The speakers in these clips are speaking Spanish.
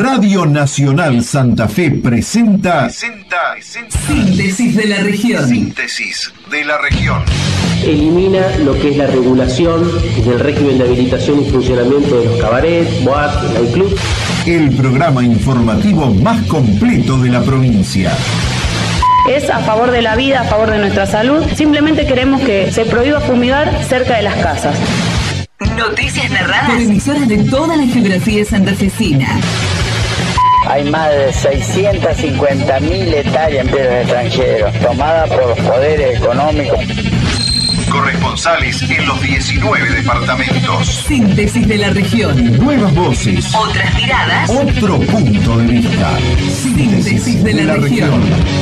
Radio Nacional Santa Fe presenta Síntesis de la región. Síntesis de la región. Elimina lo que es la regulación del régimen de habilitación y funcionamiento de los cabarets, boates, nightclubs. El programa informativo más completo de la provincia. Es a favor de la vida, a favor de nuestra salud. Simplemente queremos que se prohíba fumigar cerca de las casas. Noticias narradas por emisoras de toda la geografía santafesina. Hay más de 650.000 hectáreas en tierras extranjeros, tomadas por los poderes económicos. Corresponsales en los 19 departamentos. Síntesis de la región. Nuevas voces. Otras miradas. Otro punto de vista. Síntesis de la región.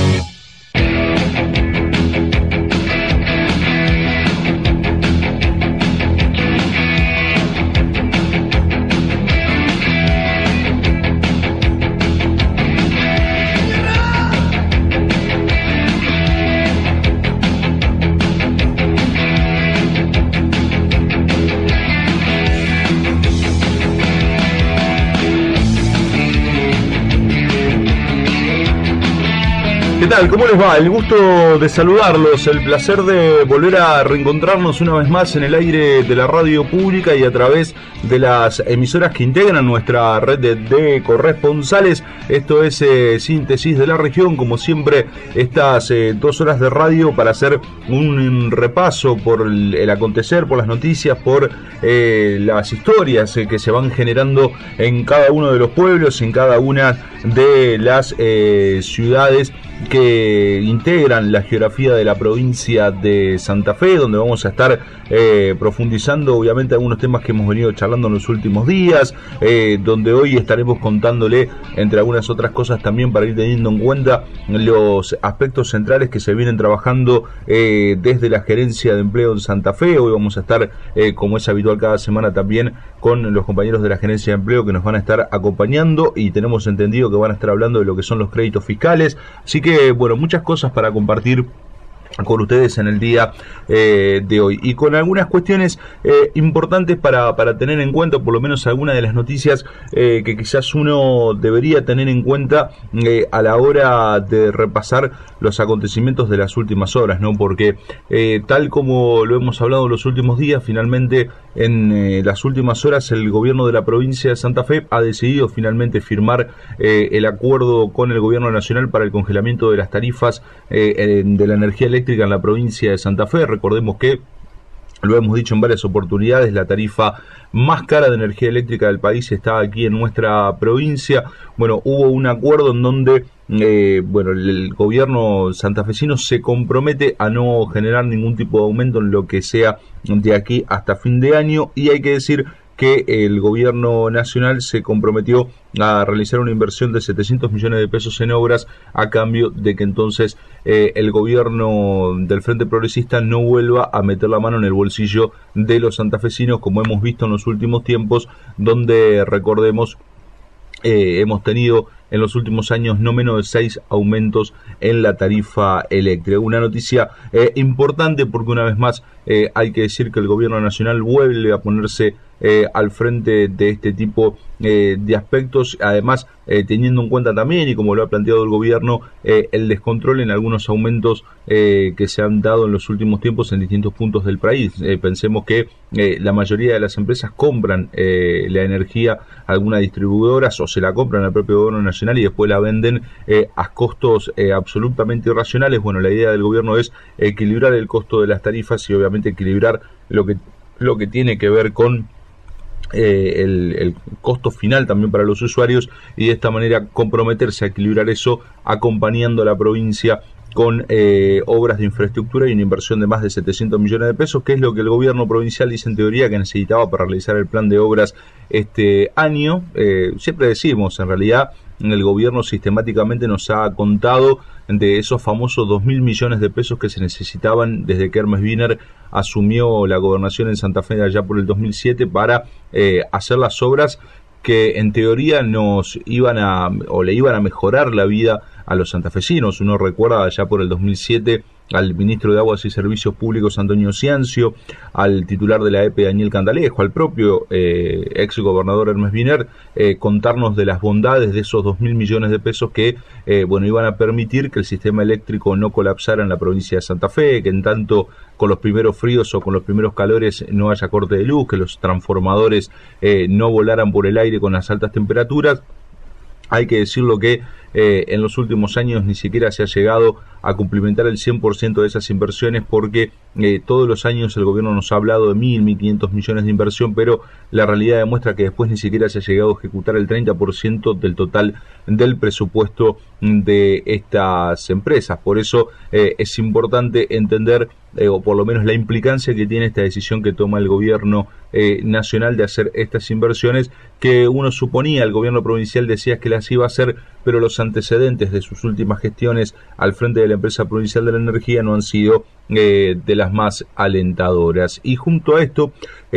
¿Qué tal? ¿Cómo les va? El gusto de saludarlos, el placer de volver a reencontrarnos una vez más en el aire de la radio pública y a través de las emisoras que integran nuestra red de corresponsales. Esto es Síntesis de la Región, como siempre, estas 2 horas de radio para hacer un repaso por el acontecer, por las noticias, por las historias que se van generando en cada uno de los pueblos, en cada una de las ciudades que integran la geografía de la provincia de Santa Fe, donde vamos a estar profundizando obviamente algunos temas que hemos venido charlando en los últimos días, donde hoy estaremos contándole, entre algunas otras cosas también, para ir teniendo en cuenta los aspectos centrales que se vienen trabajando desde la Gerencia de Empleo en Santa Fe. Hoy vamos a estar, como es habitual cada semana, también con los compañeros de la Gerencia de Empleo que nos van a estar acompañando, y tenemos entendido que van a estar hablando de lo que son los créditos fiscales. Así que, bueno, muchas cosas para compartir con ustedes en el día de hoy, y con algunas cuestiones importantes para tener en cuenta, por lo menos algunas de las noticias que quizás uno debería tener en cuenta a la hora de repasar los acontecimientos de las últimas horas, ¿no? Porque tal como lo hemos hablado en los últimos días, finalmente en las últimas horas el gobierno de la provincia de Santa Fe ha decidido finalmente firmar el acuerdo con el gobierno nacional para el congelamiento de las tarifas de la energía eléctrica en la provincia de Santa Fe. Recordemos que, lo hemos dicho en varias oportunidades, la tarifa más cara de energía eléctrica del país está aquí en nuestra provincia. Bueno, hubo un acuerdo en donde el gobierno santafesino se compromete a no generar ningún tipo de aumento en lo que sea de aquí hasta fin de año, y hay que decir que el gobierno nacional se comprometió a realizar una inversión de 700 millones de pesos en obras, a cambio de que entonces el gobierno del Frente Progresista no vuelva a meter la mano en el bolsillo de los santafesinos, como hemos visto en los últimos tiempos, donde, recordemos, hemos tenido en los últimos años no menos de 6 aumentos en la tarifa eléctrica. Una noticia importante, porque una vez más hay que decir que el gobierno nacional vuelve a ponerse al frente de este tipo de aspectos, además teniendo en cuenta también, y como lo ha planteado el gobierno, el descontrol en algunos aumentos que se han dado en los últimos tiempos en distintos puntos del país. Pensemos que la mayoría de las empresas compran la energía a algunas distribuidoras, o se la compran al propio gobierno nacional y después la venden a costos absolutamente irracionales. Bueno, la idea del gobierno es equilibrar el costo de las tarifas y obviamente equilibrar lo que tiene que ver con el costo final también para los usuarios, y de esta manera comprometerse a equilibrar eso, acompañando a la provincia con obras de infraestructura y una inversión de más de 700 millones de pesos, que es lo que el gobierno provincial dice en teoría que necesitaba para realizar el plan de obras este año. Siempre decimos, en realidad, el gobierno sistemáticamente nos ha contado de esos famosos 2.000 millones de pesos que se necesitaban desde que Hermes Wiener asumió la gobernación en Santa Fe allá por el 2007 para hacer las obras que en teoría nos iban a, o le iban a mejorar la vida a los santafesinos. Uno recuerda allá por el 2007 al ministro de Aguas y Servicios Públicos Antonio Ciancio, al titular de la EPE Daniel Candalejo, al propio ex gobernador Hermes Wiener, contarnos de las bondades de esos 2.000 millones de pesos que iban a permitir que el sistema eléctrico no colapsara en la provincia de Santa Fe, que en tanto con los primeros fríos o con los primeros calores no haya corte de luz, que los transformadores no volaran por el aire con las altas temperaturas. Hay que decirlo que en los últimos años ni siquiera se ha llegado a cumplimentar el 100% de esas inversiones, porque todos los años el gobierno nos ha hablado de 1.500 millones de inversión, pero la realidad demuestra que después ni siquiera se ha llegado a ejecutar el 30% del total del presupuesto de estas empresas. Por eso es importante entender, o por lo menos la implicancia que tiene esta decisión que toma el gobierno nacional de hacer estas inversiones, que uno suponía, el gobierno provincial decía que las iba a hacer, pero los antecedentes de sus últimas gestiones al frente de la empresa provincial de la energía no han sido de las más alentadoras. Y junto a esto,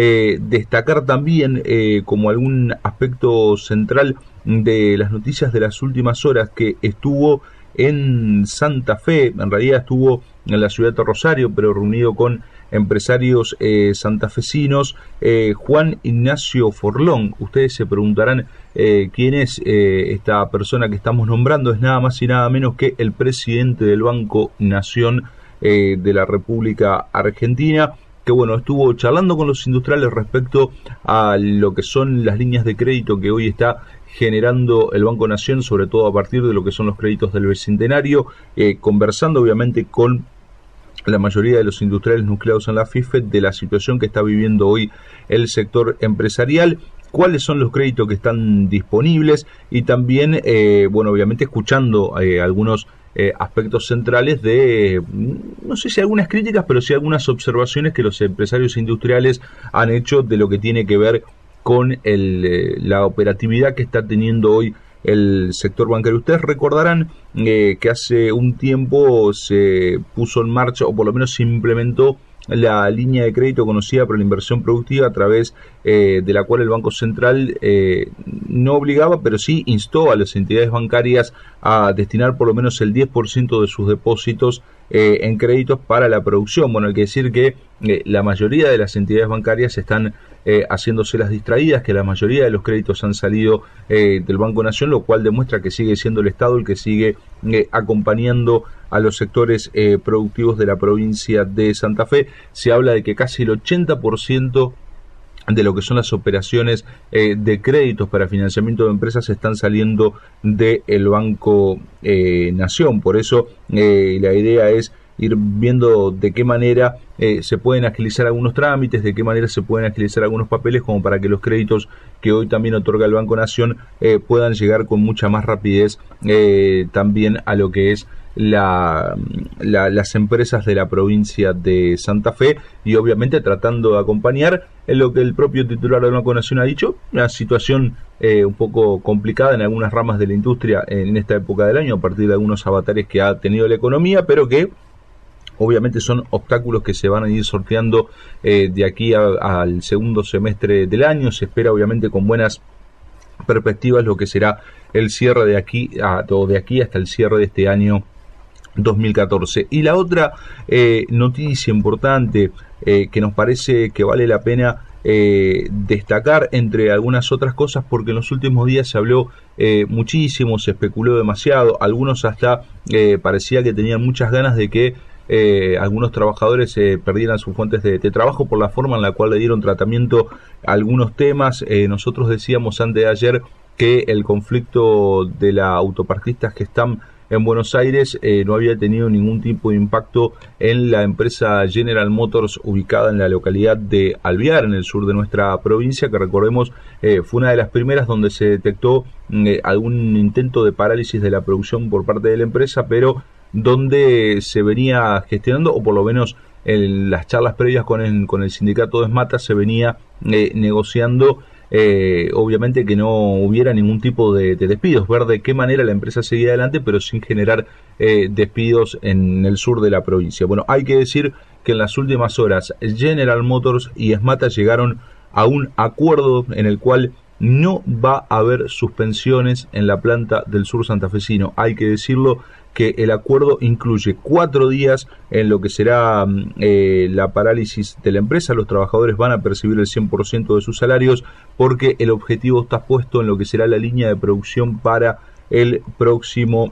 destacar también como algún aspecto central de las noticias de las últimas horas, que estuvo en Santa Fe, en realidad estuvo en la ciudad de Rosario, pero reunido con empresarios santafesinos, Juan Ignacio Forlón. Ustedes se preguntarán quién es esta persona que estamos nombrando. Es nada más y nada menos que el presidente del Banco Nación de la República Argentina, que estuvo charlando con los industriales respecto a lo que son las líneas de crédito que hoy está generando el Banco Nación, sobre todo a partir de lo que son los créditos del Bicentenario, conversando obviamente con la mayoría de los industriales nucleados en la FIFED de la situación que está viviendo hoy el sector empresarial, cuáles son los créditos que están disponibles, y también, obviamente escuchando algunos aspectos centrales de, no sé si algunas críticas, pero sí algunas observaciones que los empresarios industriales han hecho de lo que tiene que ver con la operatividad que está teniendo hoy el sector bancario. Ustedes recordarán que hace un tiempo se puso en marcha, o por lo menos se implementó, la línea de crédito conocida por la inversión productiva, a través de la cual el Banco Central no obligaba, pero sí instó a las entidades bancarias a destinar por lo menos el 10% de sus depósitos en créditos para la producción. Hay que decir que la mayoría de las entidades bancarias están haciéndose las distraídas, que la mayoría de los créditos han salido del Banco Nación, lo cual demuestra que sigue siendo el Estado el que sigue acompañando a los sectores productivos de la provincia de Santa Fe. Se habla de que casi el 80% de lo que son las operaciones de créditos para financiamiento de empresas están saliendo del Banco Nación. Por eso la idea es ir viendo de qué manera se pueden agilizar algunos trámites, de qué manera se pueden agilizar algunos papeles, como para que los créditos que hoy también otorga el Banco Nación puedan llegar con mucha más rapidez también a lo que es las empresas de la provincia de Santa Fe, y obviamente tratando de acompañar en lo que el propio titular del Banco Nación ha dicho, una situación un poco complicada en algunas ramas de la industria en esta época del año, a partir de algunos avatares que ha tenido la economía, pero que obviamente son obstáculos que se van a ir sorteando de aquí al segundo semestre del año. Se espera obviamente con buenas perspectivas lo que será el cierre de aquí hasta el cierre de este año 2014. Y la otra noticia importante que nos parece que vale la pena destacar, entre algunas otras cosas, porque en los últimos días se habló muchísimo, se especuló demasiado, algunos hasta parecía que tenían muchas ganas de que algunos trabajadores perdieran sus fuentes de trabajo por la forma en la cual le dieron tratamiento a algunos temas. Nosotros decíamos antes de ayer que el conflicto de la autopartista Gestam en Buenos Aires no había tenido ningún tipo de impacto en la empresa General Motors, ubicada en la localidad de Alvear, en el sur de nuestra provincia, que recordemos fue una de las primeras donde se detectó algún intento de parálisis de la producción por parte de la empresa, pero donde se venía gestionando, o por lo menos en las charlas previas con el sindicato de ESMATA se venía negociando, obviamente que no hubiera ningún tipo de despidos, ver de qué manera la empresa seguía adelante, pero sin generar despidos en el sur de la provincia. Bueno, hay que decir que en las últimas horas General Motors y ESMATA llegaron a un acuerdo en el cual no va a haber suspensiones en la planta del sur santafesino. Hay que decirlo que el acuerdo incluye 4 días en lo que será la parálisis de la empresa. Los trabajadores van a percibir el 100% de sus salarios porque el objetivo está puesto en lo que será la línea de producción para el próximo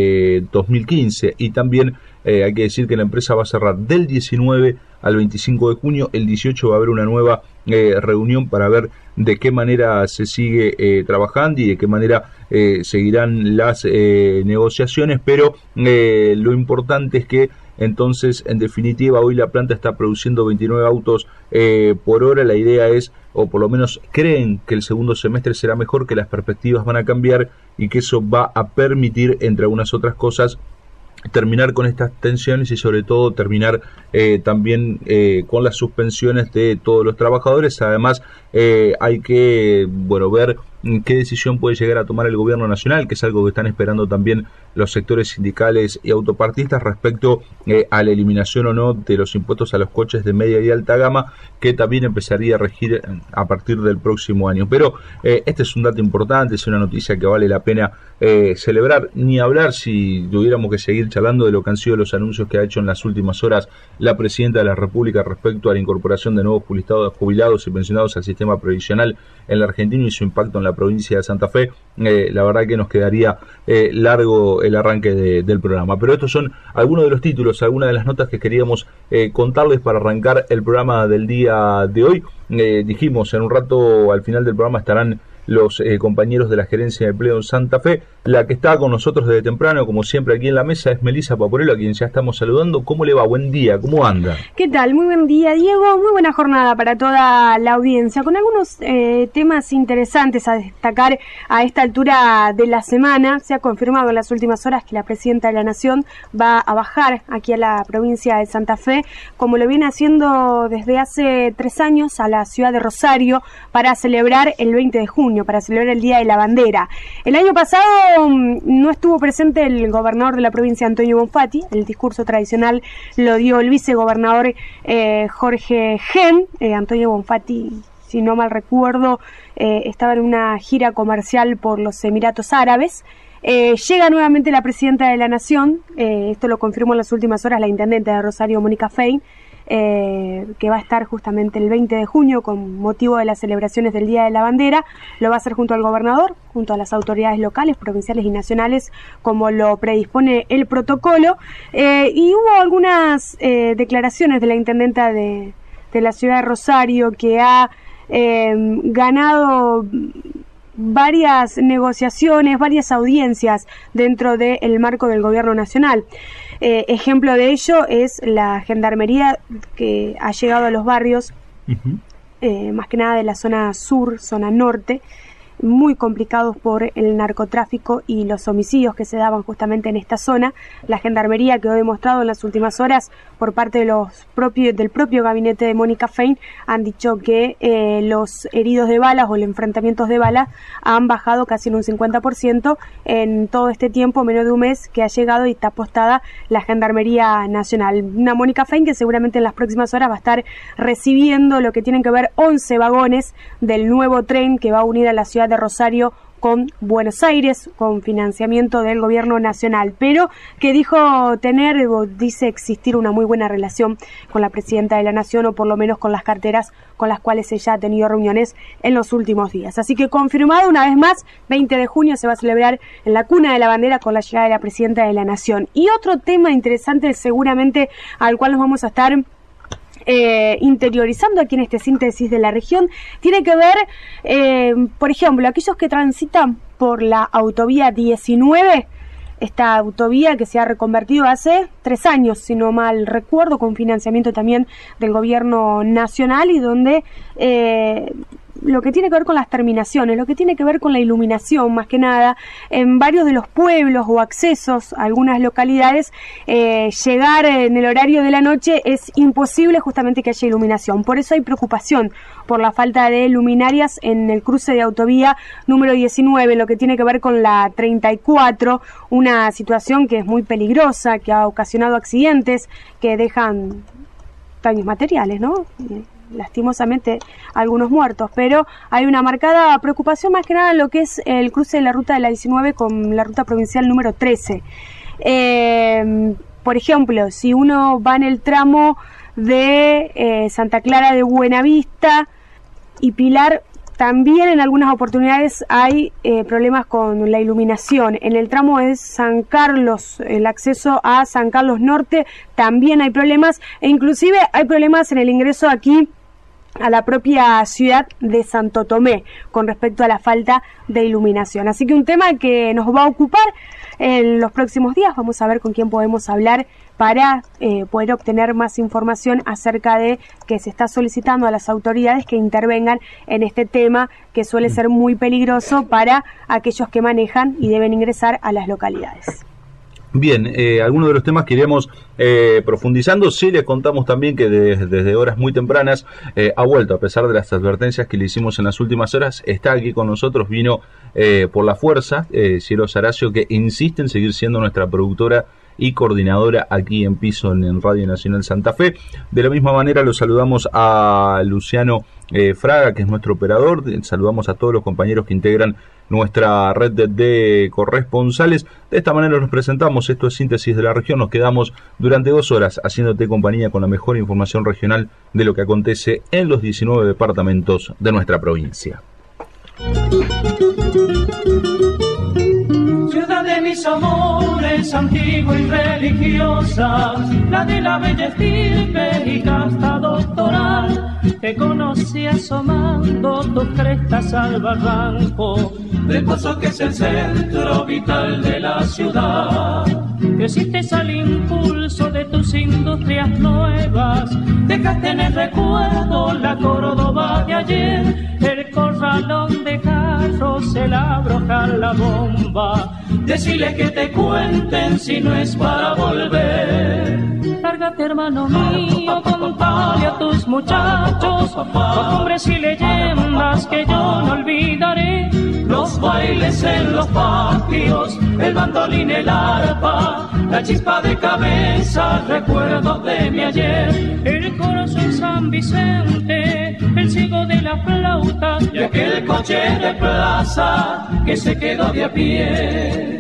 2015. Y también hay que decir que la empresa va a cerrar del 19 al 25 de junio. El 18 va a haber una nueva reunión para ver de qué manera se sigue trabajando y de qué manera seguirán las negociaciones, pero lo importante es que entonces, en definitiva, hoy la planta está produciendo 29 autos por hora. La idea es, o por lo menos creen, que el segundo semestre será mejor, que las perspectivas van a cambiar y que eso va a permitir, entre algunas otras cosas, terminar con estas tensiones y sobre todo terminar también con las suspensiones de todos los trabajadores. Además, hay que ver qué decisión puede llegar a tomar el gobierno nacional, que es algo que están esperando también los sectores sindicales y autopartistas respecto a la eliminación o no de los impuestos a los coches de media y alta gama, que también empezaría a regir a partir del próximo año. Pero este es un dato importante, es una noticia que vale la pena celebrar, ni hablar si tuviéramos que seguir charlando de lo que han sido los anuncios que ha hecho en las últimas horas la Presidenta de la República respecto a la incorporación de nuevos jubilados y pensionados al sistema previsional en la Argentina y su impacto en la provincia de Santa Fe. La verdad que nos quedaría largo el arranque del programa, pero estos son algunos de los títulos, algunas de las notas que queríamos contarles para arrancar el programa del día de hoy. Dijimos, en un rato al final del programa estarán los compañeros de la Gerencia de Empleo en Santa Fe. La que está con nosotros desde temprano, como siempre aquí en la mesa, es Melissa Paporello, a quien ya estamos saludando. ¿Cómo le va? Buen día, ¿cómo anda? ¿Qué tal? Muy buen día, Diego. Muy buena jornada para toda la audiencia, con algunos temas interesantes a destacar a esta altura de la semana. Se ha confirmado en las últimas horas que la Presidenta de la Nación va a bajar aquí a la provincia de Santa Fe, como lo viene haciendo desde hace 3 años, a la ciudad de Rosario, para celebrar el 20 de junio, para celebrar el Día de la Bandera. El año pasado no estuvo presente el gobernador de la provincia, Antonio Bonfatti. El discurso tradicional lo dio el vicegobernador Jorge Gen. Antonio Bonfatti, si no mal recuerdo, estaba en una gira comercial por los Emiratos Árabes. Llega nuevamente la Presidenta de la Nación, esto lo confirmó en las últimas horas la intendente de Rosario, Mónica Fein, que va a estar justamente el 20 de junio con motivo de las celebraciones del Día de la Bandera. Lo va a hacer junto al gobernador, junto a las autoridades locales, provinciales y nacionales, como lo predispone el protocolo. Y hubo algunas declaraciones de la intendenta de la ciudad de Rosario, que ha ganado varias negociaciones, varias audiencias dentro del marco del gobierno nacional. Ejemplo de ello es la gendarmería, que ha llegado a los barrios, más que nada de la zona sur, zona norte, muy complicados por el narcotráfico y los homicidios que se daban justamente en esta zona. La gendarmería quedó demostrado en las últimas horas por parte de del propio gabinete de Mónica Fein. Han dicho que los heridos de balas o los enfrentamientos de balas han bajado casi en un 50% en todo este tiempo, menos de un mes que ha llegado y está apostada la Gendarmería Nacional. Una Mónica Fein que seguramente en las próximas horas va a estar recibiendo lo que tienen que ver 11 vagones del nuevo tren que va a unir a la ciudad de Rosario con Buenos Aires, con financiamiento del gobierno nacional, pero que dice existir una muy buena relación con la Presidenta de la Nación, o por lo menos con las carteras con las cuales ella ha tenido reuniones en los últimos días. Así que confirmado una vez más, 20 de junio se va a celebrar en la Cuna de la Bandera con la llegada de la Presidenta de la Nación. Y otro tema interesante, seguramente al cual nos vamos a estar interiorizando aquí en este síntesis de la región, tiene que ver, por ejemplo, aquellos que transitan por la autovía 19, esta autovía que se ha reconvertido hace 3 años, si no mal recuerdo, con financiamiento también del gobierno nacional, y donde lo que tiene que ver con las terminaciones, lo que tiene que ver con la iluminación, más que nada, en varios de los pueblos o accesos a algunas localidades, llegar en el horario de la noche es imposible, justamente que haya iluminación. Por eso hay preocupación por la falta de luminarias en el cruce de autovía número 19, lo que tiene que ver con la 34, una situación que es muy peligrosa, que ha ocasionado accidentes que dejan daños materiales, ¿no? lastimosamente algunos muertos, pero hay una marcada preocupación más que nada en lo que es el cruce de la ruta de la 19 con la ruta provincial número 13. Por ejemplo, si uno va en el tramo de Santa Clara de Buenavista y Pilar, también en algunas oportunidades hay problemas con la iluminación. En el tramo de San Carlos, el acceso a San Carlos Norte, también hay problemas, e inclusive hay problemas en el ingreso aquí a la propia ciudad de Santo Tomé con respecto a la falta de iluminación. Así que un tema que nos va a ocupar en los próximos días. Vamos a ver con quién podemos hablar para poder obtener más información acerca de que se está solicitando a las autoridades que intervengan en este tema que suele ser muy peligroso para aquellos que manejan y deben ingresar a las localidades. Bien, algunos de los temas que iremos profundizando. Sí, les contamos también que desde horas muy tempranas ha vuelto, a pesar de las advertencias que le hicimos en las últimas horas, está aquí con nosotros, vino por la fuerza, Cielo Saracio, que insiste en seguir siendo nuestra productora y coordinadora aquí en Piso en Radio Nacional Santa Fe. De la misma manera lo saludamos a Luciano Fraga, que es nuestro operador. Saludamos a todos los compañeros que integran nuestra red de corresponsales. De esta manera nos presentamos. Esto es Síntesis de la Región. Nos quedamos durante 2 horas haciéndote compañía con la mejor información regional de lo que acontece en los 19 departamentos de nuestra provincia. Ciudad de mis amores, antigua y religiosa, la de la bella estirpe y casta doctoral, te conocí asomando tus crestas al barranco, del pozo que es el centro vital de la ciudad. Creciste al impulso de tus industrias nuevas, dejaste en el recuerdo la Córdoba de ayer, el corralón de carros, el abrojar la bomba. Decile que te cuenten si no es para volver. Lárgate, hermano mío, contale a tus muchachos costumbres y leyendas que yo no olvidaré. Los bailes en los patios, el bandolín, el arpa, la chispa de cabeza, recuerdos de mi ayer. El corazón San Vicente, el ciego de la flauta y aquel coche de plaza que se quedó de a pie.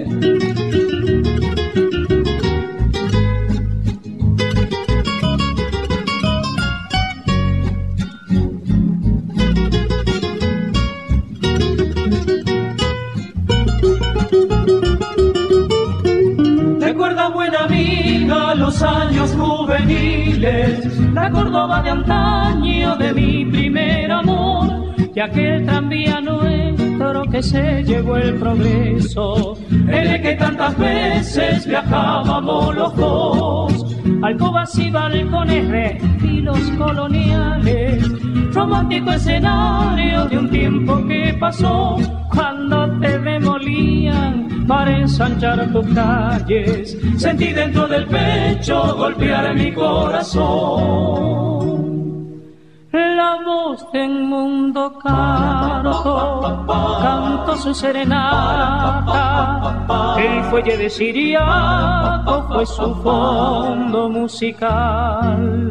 Recuerda, buena amiga, los años juveniles, la Córdoba de antaño de mi primer amor, y aquel tranvía nuestro que se llevó el progreso, en el que tantas veces viajábamos los dos. Alcobas y balcones, estilos coloniales, romántico escenario de un tiempo que pasó, cuando te demolían para ensanchar tus calles, sentí dentro del pecho golpear mi corazón. La voz de un mundo caro cantó su serenata, el fuelle de Siriaco fue su fondo musical.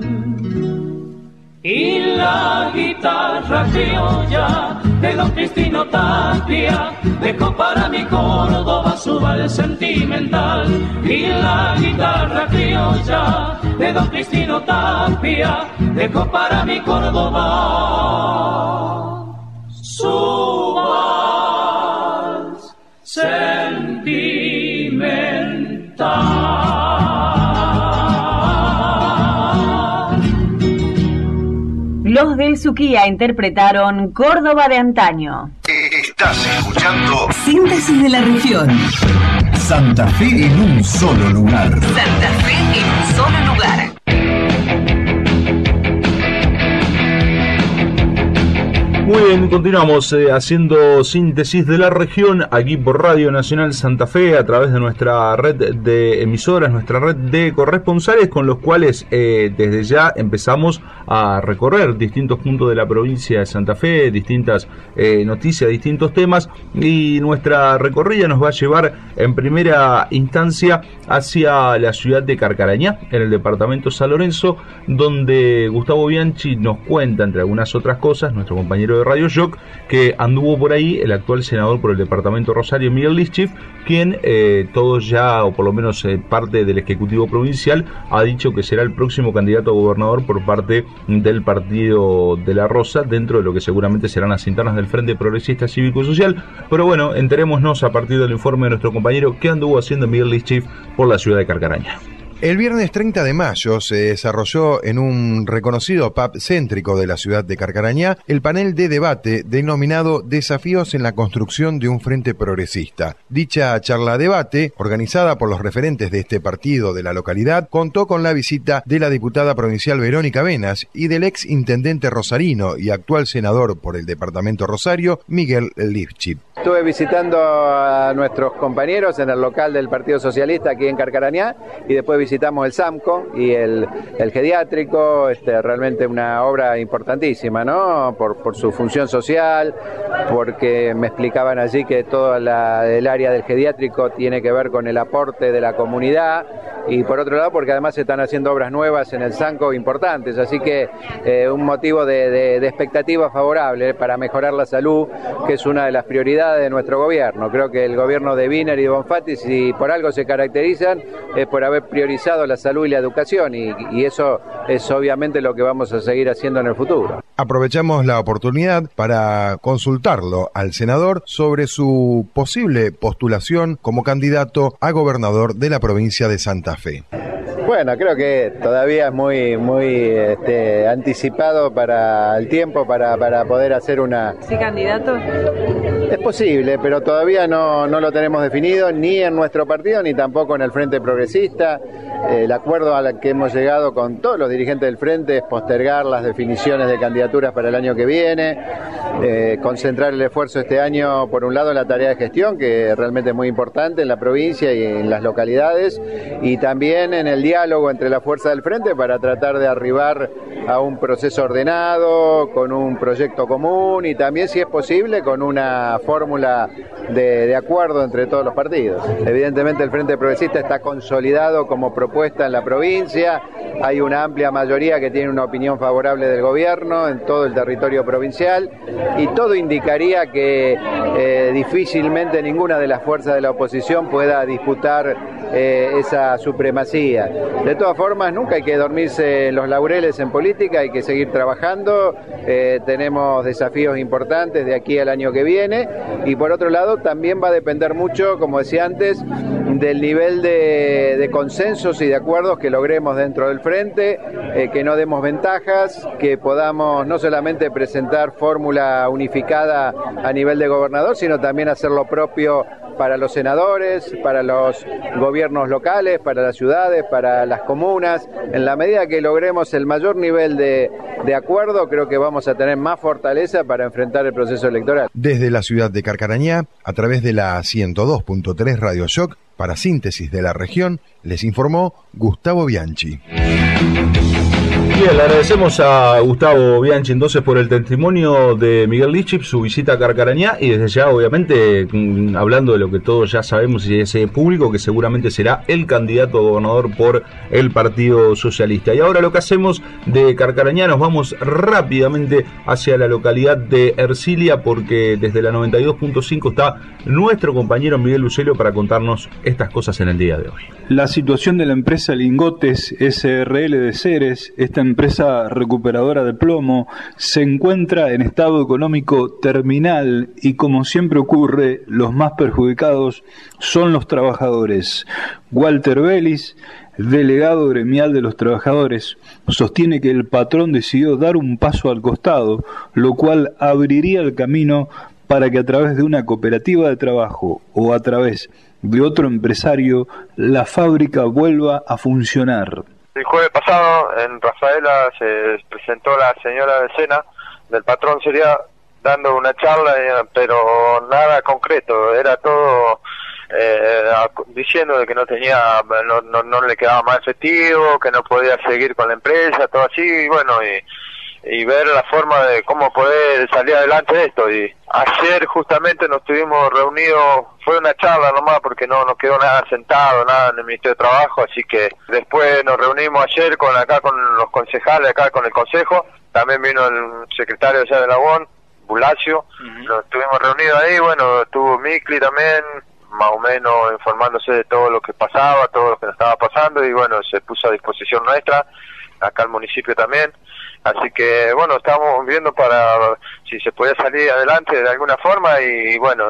Y la guitarra criolla de don Cristino Tapia dejó para mi Córdoba su vals sentimental. Y la guitarra criolla de don Cristino Tapia dejó para mi Córdoba su vals sentimental. Los del Suquía interpretaron Córdoba de antaño. Estás escuchando Síntesis de la Región. Santa Fe en un solo lugar. Santa Fe en un solo lugar. Muy bien, continuamos haciendo síntesis de la región aquí por Radio Nacional Santa Fe a través de nuestra red de emisoras, nuestra red de corresponsales, con los cuales desde ya empezamos a recorrer distintos puntos de la provincia de Santa Fe, distintas noticias, distintos temas, y nuestra recorrida nos va a llevar en primera instancia hacia la ciudad de Carcarañá, en el departamento San Lorenzo, donde Gustavo Bianchi nos cuenta, entre algunas otras cosas, nuestro compañero de Radio Shock, que anduvo por ahí el actual senador por el departamento Rosario, Miguel Lischif, quien todos ya, o por lo menos parte del Ejecutivo Provincial, ha dicho que será el próximo candidato a gobernador por parte del Partido de la Rosa, dentro de lo que seguramente serán las internas del Frente Progresista Cívico y Social. Pero bueno, enterémonos a partir del informe de nuestro compañero qué anduvo haciendo Miguel Lischif por la ciudad de Carcarañá. El viernes 30 de mayo se desarrolló en un reconocido pub céntrico de la ciudad de Carcarañá el panel de debate denominado Desafíos en la construcción de un frente progresista. Dicha charla-debate, organizada por los referentes de este partido de la localidad, contó con la visita de la diputada provincial Verónica Venas y del ex intendente rosarino y actual senador por el departamento Rosario, Miguel Lischif. Estuve visitando a nuestros compañeros en el local del Partido Socialista aquí en Carcarañá y después visitamos el SAMCO y el geriátrico, realmente una obra importantísima, ¿no? Por su función social, porque me explicaban allí que todo el área del geriátrico tiene que ver con el aporte de la comunidad, y por otro lado porque además se están haciendo obras nuevas en el SAMCO importantes, así que un motivo de expectativa favorable para mejorar la salud, que es una de las prioridades de nuestro gobierno. Creo que el gobierno de Wiener y de Bonfatti, si por algo se caracterizan, es por haber priorizado la salud y la educación, y eso es obviamente lo que vamos a seguir haciendo en el futuro. Aprovechamos la oportunidad para consultarlo al senador sobre su posible postulación como candidato a gobernador de la provincia de Santa Fe. Bueno, creo que todavía es muy anticipado para el tiempo para poder hacer una... ¿Sí, candidato? Es posible, pero todavía no lo tenemos definido, ni en nuestro partido, ni tampoco en el Frente Progresista. El acuerdo al que hemos llegado con todos los dirigentes del Frente es postergar las definiciones de candidaturas para el año que viene, concentrar el esfuerzo este año, por un lado, en la tarea de gestión, que realmente es muy importante en la provincia y en las localidades, y también en el diálogo entre la fuerza del Frente para tratar de arribar a un proceso ordenado, con un proyecto común y también, si es posible, con una fórmula de acuerdo entre todos los partidos. Evidentemente el Frente Progresista está consolidado como propuesta en la provincia, hay una amplia mayoría que tiene una opinión favorable del gobierno en todo el territorio provincial, y todo indicaría que difícilmente ninguna de las fuerzas de la oposición pueda disputar esa supremacía. De todas formas, nunca hay que dormirse en los laureles en política, hay que seguir trabajando, tenemos desafíos importantes de aquí al año que viene, y por otro lado también va a depender mucho, como decía antes, del nivel de consensos y de acuerdos que logremos dentro del Frente, que no demos ventajas, que podamos no solamente presentar fórmula unificada a nivel de gobernador, sino también hacer lo propio para los senadores, para los gobiernos locales, para las ciudades, para las comunas. En la medida que logremos el mayor nivel de acuerdo, creo que vamos a tener más fortaleza para enfrentar el proceso electoral. Desde la ciudad de Carcarañá, a través de la 102.3 Radio Shock, para Síntesis de la Región, les informó Gustavo Bianchi. Bien, le agradecemos a Gustavo Bianchi entonces por el testimonio de Miguel Lischif, su visita a Carcarañá, y desde ya obviamente hablando de lo que todos ya sabemos y es público, que seguramente será el candidato a gobernador por el Partido Socialista. Y ahora lo que hacemos de Carcarañá, nos vamos rápidamente hacia la localidad de Ercilia, porque desde la 92.5 está nuestro compañero Miguel Lucelo para contarnos estas cosas en el día de hoy. La situación de la empresa Lingotes SRL de Ceres, esta empresa recuperadora de plomo, se encuentra en estado económico terminal y, como siempre ocurre, los más perjudicados son los trabajadores. Walter Vélez, delegado gremial de los trabajadores, sostiene que el patrón decidió dar un paso al costado, lo cual abriría el camino para que a través de una cooperativa de trabajo o a través de otro empresario la fábrica vuelva a funcionar. El jueves pasado en Rafaela se presentó la señora del SENA, del patrón sería dando una charla, pero nada concreto, era todo diciendo de que no le quedaba más efectivo, que no podía seguir con la empresa, todo así, y bueno, y ver la forma de cómo poder salir adelante de esto. Y ayer justamente nos estuvimos reunidos, fue una charla nomás porque no quedó nada sentado, nada en el Ministerio de Trabajo, así que después nos reunimos ayer con los concejales, acá con el Consejo, también vino el secretario allá de la UON, Bulacio, nos estuvimos reunidos ahí, bueno, estuvo Micli también, más o menos informándose de todo lo que pasaba, todo lo que nos estaba pasando, y bueno, se puso a disposición nuestra, acá el municipio también. Así que, bueno, estamos viendo para si se podía salir adelante de alguna forma y, bueno,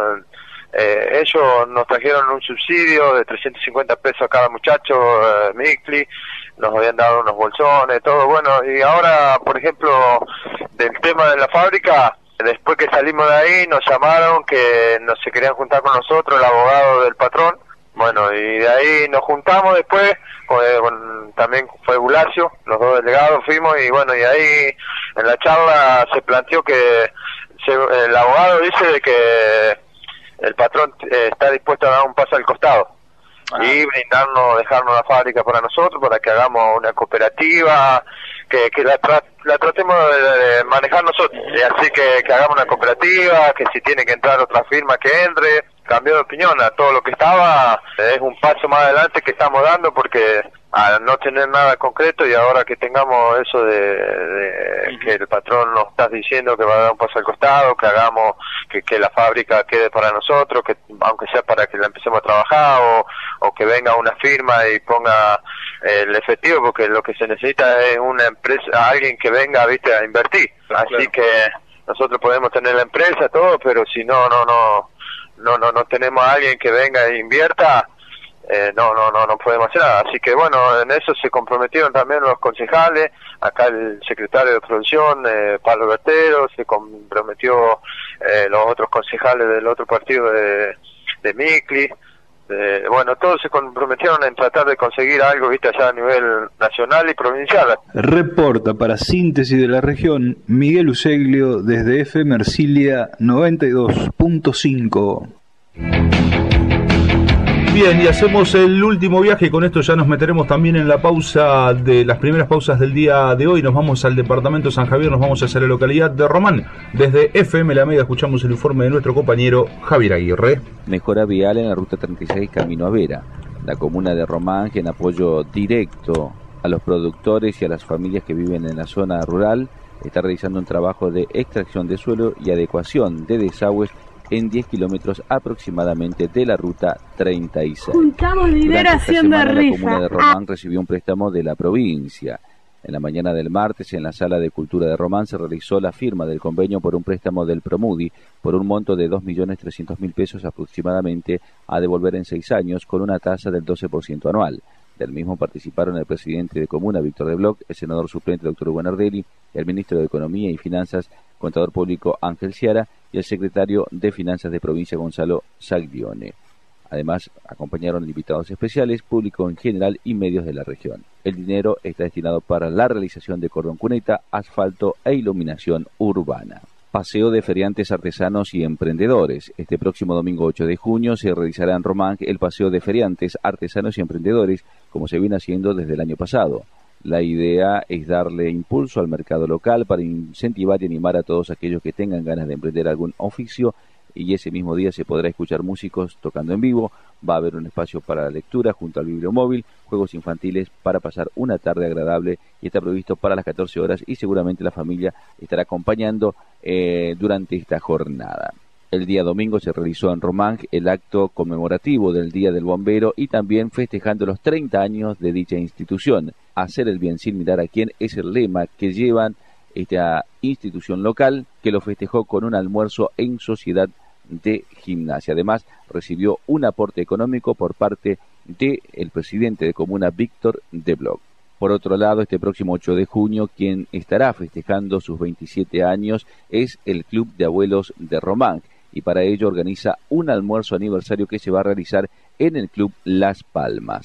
ellos nos trajeron un subsidio de 350 pesos a cada muchacho, Micli, nos habían dado unos bolsones, todo, bueno, y ahora, por ejemplo, del tema de la fábrica, después que salimos de ahí nos llamaron que no se querían juntar con nosotros, el abogado del patrón, bueno, y de ahí nos juntamos después, también fue Bulacio, los dos delegados fuimos y bueno, y ahí en la charla se planteó que el abogado dice de que el patrón está dispuesto a dar un paso al costado y dejarnos la fábrica para nosotros, para que hagamos una cooperativa, que la tratemos de manejar nosotros, y así que hagamos una cooperativa, que si tiene que entrar otra firma que entre. Cambió de opinión a todo lo que estaba, es un paso más adelante que estamos dando porque al no tener nada concreto y ahora que tengamos eso de que el patrón nos está diciendo que va a dar un paso al costado, que hagamos que la fábrica quede para nosotros, que aunque sea para que la empecemos a trabajar o que venga una firma y ponga el efectivo, porque lo que se necesita es una empresa, alguien que venga, viste, a invertir. Así que nosotros podemos tener la empresa, todo, pero si no tenemos a alguien que venga e invierta, no podemos hacer nada. Así que bueno, en eso se comprometieron también los concejales, acá el secretario de producción, Pablo Bertero, se comprometió los otros concejales del otro partido de Micli, bueno, todos se comprometieron en tratar de conseguir algo, viste, allá a nivel nacional y provincial. Reporta para Síntesis de la Región Miguel Useglio desde FM Ercilia 92.5. Bien, y hacemos el último viaje, con esto ya nos meteremos también en la pausa de las primeras pausas del día de hoy. Nos vamos al departamento de San Javier, nos vamos hacia la localidad de Román. Desde FM La Mega escuchamos el informe de nuestro compañero Javier Aguirre. Mejora vial en la ruta 36 camino a Vera. La comuna de Román, que en apoyo directo a los productores y a las familias que viven en la zona rural, está realizando un trabajo de extracción de suelo y adecuación de desagües en 10 kilómetros aproximadamente de la ruta 36. Juntamos dinero haciendo rifa. La comuna de Román recibió un préstamo de la provincia. En la mañana del martes, en la Sala de Cultura de Román, se realizó la firma del convenio por un préstamo del Promudi por un monto de 2.300.000 pesos aproximadamente a devolver en 6 años con una tasa del 12% anual. Del mismo participaron el presidente de Comuna, Víctor de Bloch, el senador suplente, doctor Hugo Nardelli, el ministro de Economía y Finanzas, contador público Ángel Ciara, y el secretario de Finanzas de Provincia, Gonzalo Saglione. Además, acompañaron invitados especiales, público en general y medios de la región. El dinero está destinado para la realización de cordón cuneta, asfalto e iluminación urbana. Paseo de feriantes, artesanos y emprendedores. Este próximo domingo 8 de junio se realizará en Román el paseo de feriantes, artesanos y emprendedores, como se viene haciendo desde el año pasado. La idea es darle impulso al mercado local para incentivar y animar a todos aquellos que tengan ganas de emprender algún oficio, y ese mismo día se podrá escuchar músicos tocando en vivo. Va a haber un espacio para la lectura junto al bibliomóvil, juegos infantiles para pasar una tarde agradable, y está previsto para las 14 horas y seguramente la familia estará acompañando durante esta jornada. El día domingo se realizó en Román el acto conmemorativo del Día del Bombero y también festejando los 30 años de dicha institución. Hacer el bien sin mirar a quién es el lema que llevan esta institución local, que lo festejó con un almuerzo en Sociedad de Gimnasia. Además, recibió un aporte económico por parte del presidente de Comuna, Víctor de Bloch. Por otro lado, este próximo 8 de junio, quien estará festejando sus 27 años es el Club de Abuelos de Román, y para ello organiza un almuerzo aniversario que se va a realizar en el Club Las Palmas.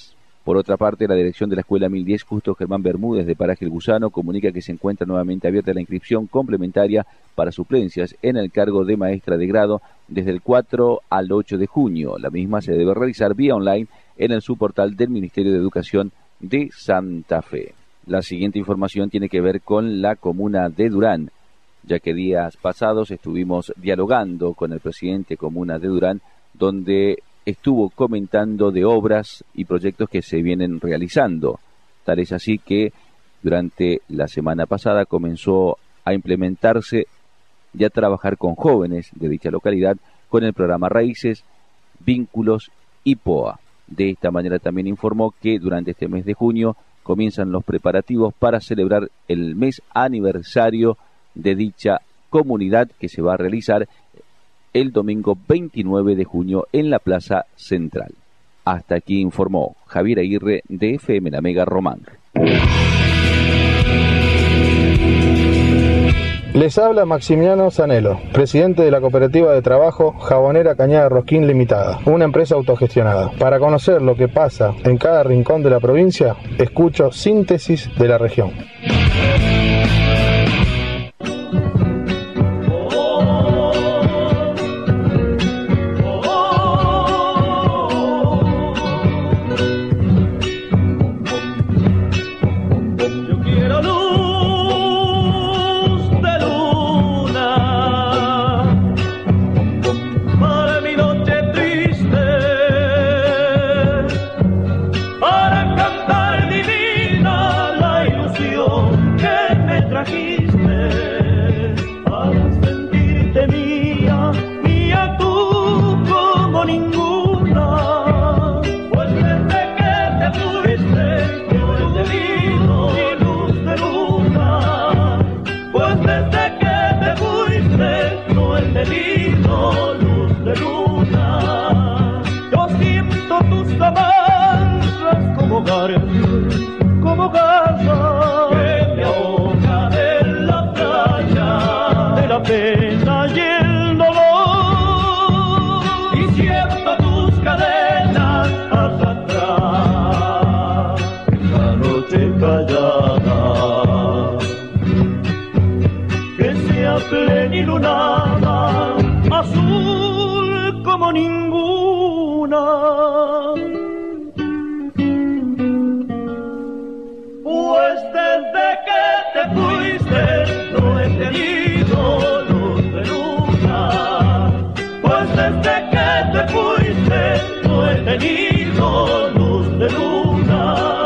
Por otra parte, la dirección de la Escuela 1010 Justo Germán Bermúdez de Paraje El Gusano comunica que se encuentra nuevamente abierta la inscripción complementaria para suplencias en el cargo de maestra de grado desde el 4 al 8 de junio. La misma se debe realizar vía online en el subportal del Ministerio de Educación de Santa Fe. La siguiente información tiene que ver con la comuna de Durán, ya que días pasados estuvimos dialogando con el presidente comuna de Durán, donde estuvo comentando de obras y proyectos que se vienen realizando. Tal es así que durante la semana pasada comenzó a implementarse y a trabajar con jóvenes de dicha localidad con el programa Raíces, Vínculos y POA. De esta manera también informó que durante este mes de junio comienzan los preparativos para celebrar el mes aniversario de dicha comunidad que se va a realizar el domingo 29 de junio en la Plaza Central. Hasta aquí informó Javier Aguirre de FM La Mega Román. Les habla Maximiliano Zanello, presidente de la cooperativa de trabajo Jabonera Cañada Rosquín Limitada, una empresa autogestionada. Para conocer lo que pasa en cada rincón de la provincia, escucho Síntesis de la Región. Como casa que me ahoga en la playa de la pena y el dolor, y siento tus cadenas arrastrar en la noche callada, que sea plenilunada, azul como ninguna. Pues desde que te fuiste no he tenido luz de luna. Pues desde que te fuiste no he tenido luz de luna.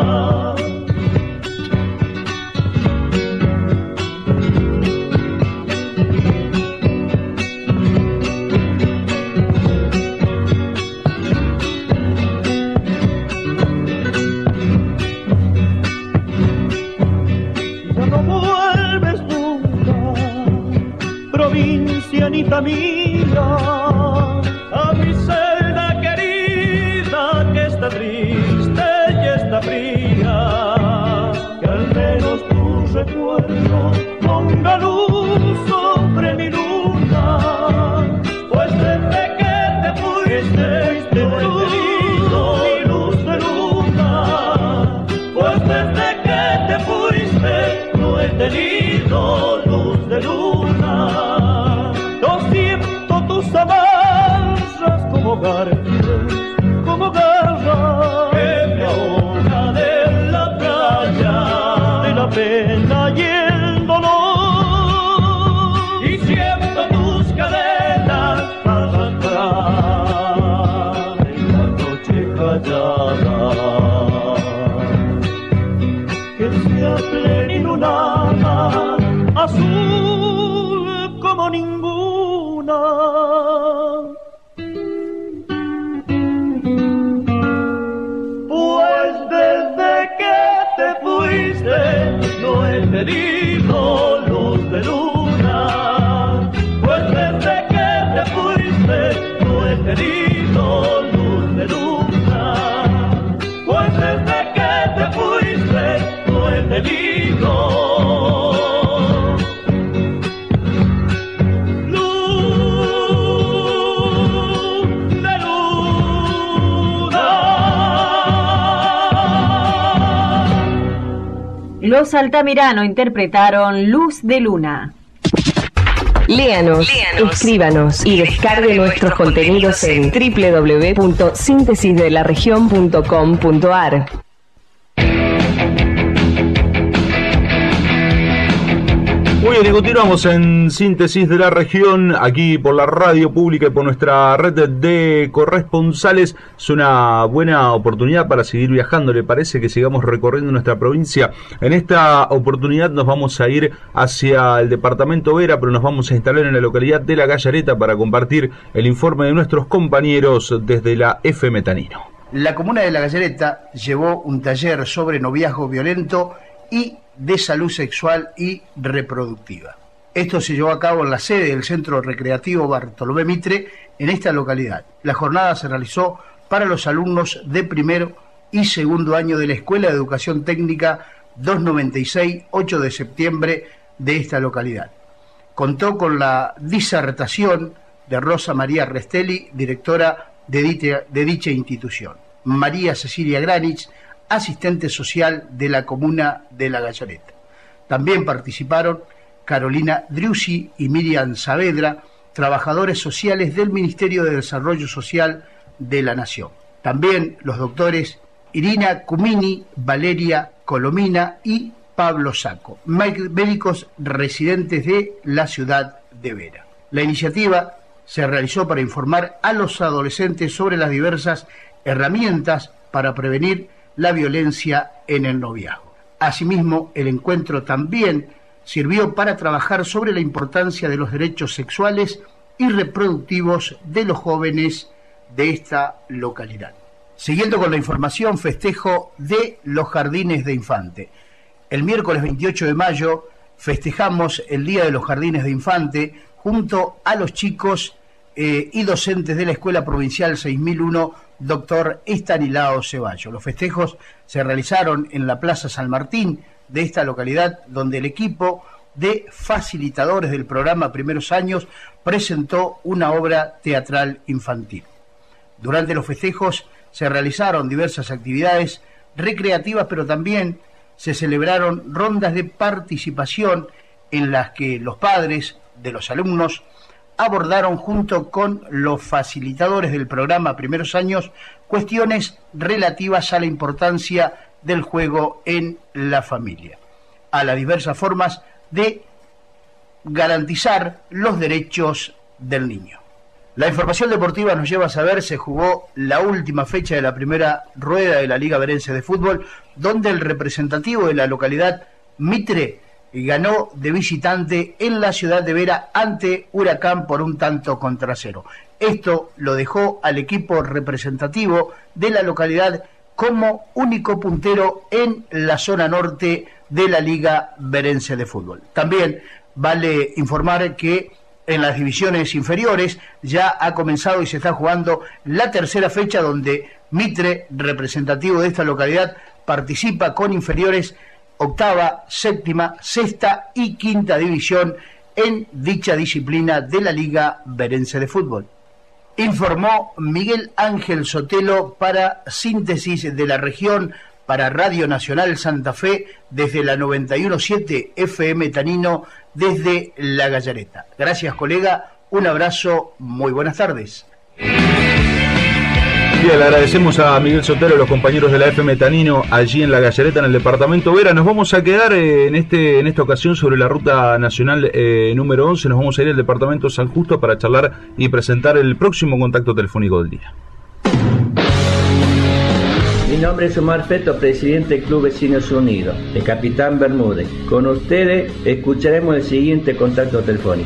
Provincianita mía, a mi celda querida que está triste y está fría, que al menos tu recuerdo ponga luz sobre mi luna. Pues desde que te fuiste no he tenido ni luz de luna. Pues desde que te fuiste no he tenido luz de luna. Tus amarras como garras que me ahogan en la playa de la pena y el dolor, y siento tus cadenas arrastrar en la noche callada, que sea plenilunada, azul como ninguna. Pues desde que te fuiste no he tenido luz de luna. Pues desde que te fuiste no he tenido luz de luna. Los Altamirano interpretaron Luz de Luna. Léanos, escríbanos y descargue nuestros contenidos en www.síntesisdelaregion.com.ar. Muy bien, y continuamos en Síntesis de la Región, aquí por la radio pública y por nuestra red de corresponsales. Es una buena oportunidad para seguir viajando, ¿le parece que sigamos recorriendo nuestra provincia? En esta oportunidad nos vamos a ir hacia el departamento Vera, pero nos vamos a instalar en la localidad de La Gallareta para compartir el informe de nuestros compañeros desde la FM Tanino. La comuna de La Gallareta llevó un taller sobre noviazgo violento y de salud sexual y reproductiva. Esto se llevó a cabo en la sede del Centro Recreativo Bartolomé Mitre en esta localidad. La jornada se realizó para los alumnos de primero y segundo año de la Escuela de Educación Técnica 296, 8 de septiembre de esta localidad. Contó con la disertación de Rosa María Restelli, directora de dicha institución. María Cecilia Granich, asistente social de la comuna de La Gallareta. También participaron Carolina Driussi y Miriam Saavedra, trabajadores sociales del Ministerio de Desarrollo Social de la Nación. También los doctores Irina Cumini, Valeria Colomina y Pablo Saco, médicos residentes de la ciudad de Vera. La iniciativa se realizó para informar a los adolescentes sobre las diversas herramientas para prevenir la violencia en el noviazgo. Asimismo, el encuentro también sirvió para trabajar sobre la importancia de los derechos sexuales y reproductivos de los jóvenes de esta localidad. Siguiendo con la información, festejo de los jardines de infante. El miércoles 28 de mayo festejamos el Día de los Jardines de Infante junto a los chicos y docentes de la Escuela Provincial 6001 Dr. Estanislao Ceballos. Los festejos se realizaron en la Plaza San Martín de esta localidad, donde el equipo de facilitadores del programa Primeros Años presentó una obra teatral infantil. Durante los festejos se realizaron diversas actividades recreativas, pero también se celebraron rondas de participación en las que los padres de los alumnos abordaron junto con los facilitadores del programa Primeros Años cuestiones relativas a la importancia del juego en la familia, a las diversas formas de garantizar los derechos del niño. La información deportiva nos lleva a saber, se jugó la última fecha de la primera rueda de la Liga Verense de Fútbol, donde el representativo de la localidad Mitre ganó de visitante en la ciudad de Vera ante Huracán por 1-0. Esto lo dejó al equipo representativo de la localidad como único puntero en la zona norte de la Liga Verense de Fútbol. También vale informar que en las divisiones inferiores ya ha comenzado y se está jugando la tercera fecha, donde Mitre, representativo de esta localidad, participa con inferiores octava, séptima, sexta y quinta división en dicha disciplina de la Liga Verense de Fútbol. Informó Miguel Ángel Sotelo para Síntesis de la Región, para Radio Nacional Santa Fe, desde la 91.7 FM Tanino, desde La Gallareta. Gracias, colega, un abrazo, muy buenas tardes. Bien, le agradecemos a Miguel Sotelo, los compañeros de la FM Tanino, allí en La Gallareta, en el departamento Vera. Nos vamos a quedar en esta ocasión sobre la ruta nacional número 11. Nos vamos a ir al departamento San Justo para charlar y presentar el próximo contacto telefónico del día. Mi nombre es Omar Feto, presidente del Club Vecinos Unidos, de Capitán Bermúdez. Con ustedes escucharemos el siguiente contacto telefónico.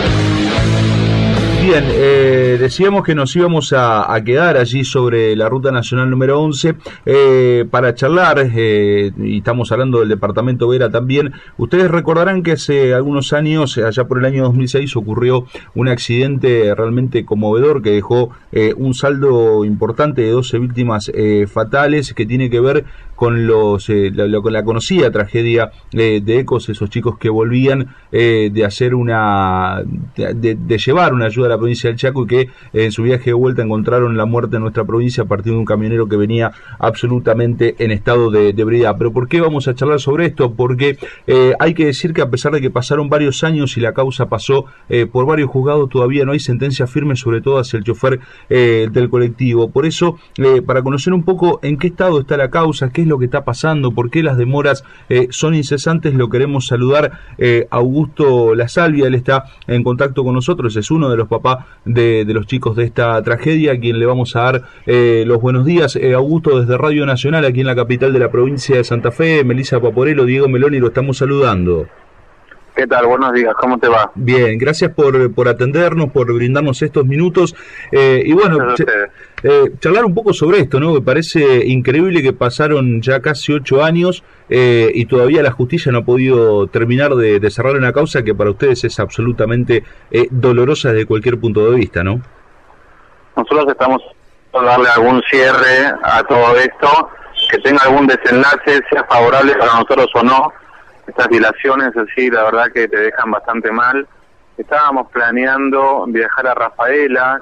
Bien, decíamos que nos íbamos a quedar allí sobre la ruta nacional número 11 para charlar, y estamos hablando del departamento Vera también. Ustedes recordarán que hace algunos años, allá por el año 2006, ocurrió un accidente realmente conmovedor que dejó un saldo importante de 12 víctimas fatales, que tiene que ver con la conocida tragedia de Ecos, esos chicos que volvían de hacer de llevar una ayuda a la la provincia del Chaco y que en su viaje de vuelta encontraron la muerte en nuestra provincia a partir de un camionero que venía absolutamente en estado de ebriedad. Pero ¿por qué vamos a charlar sobre esto? Porque hay que decir que a pesar de que pasaron varios años y la causa pasó por varios juzgados, todavía no hay sentencia firme, sobre todo hacia el chofer del colectivo. Por eso, para conocer un poco en qué estado está la causa, qué es lo que está pasando, por qué las demoras son incesantes, lo queremos saludar a Augusto La Salvia. Él está en contacto con nosotros, es uno de los papás de los chicos de esta tragedia, a quien le vamos a dar los buenos días. Augusto, desde Radio Nacional, aquí en la capital de la provincia de Santa Fe, Melissa Paporello, Diego Meloni, lo estamos saludando. ¿Qué tal? Buenos días, ¿cómo te va? Bien, gracias por atendernos, por brindarnos estos minutos. Y bueno, charlar un poco sobre esto, ¿no? Me parece increíble que pasaron ya casi 8 años y todavía la justicia no ha podido terminar de cerrar una causa que para ustedes es absolutamente dolorosa desde cualquier punto de vista, ¿no? Nosotros estamos por darle algún cierre a todo esto, que tenga algún desenlace, sea favorable para nosotros o no. Estas dilaciones, así, la verdad que te dejan bastante mal. Estábamos planeando viajar a Rafaela,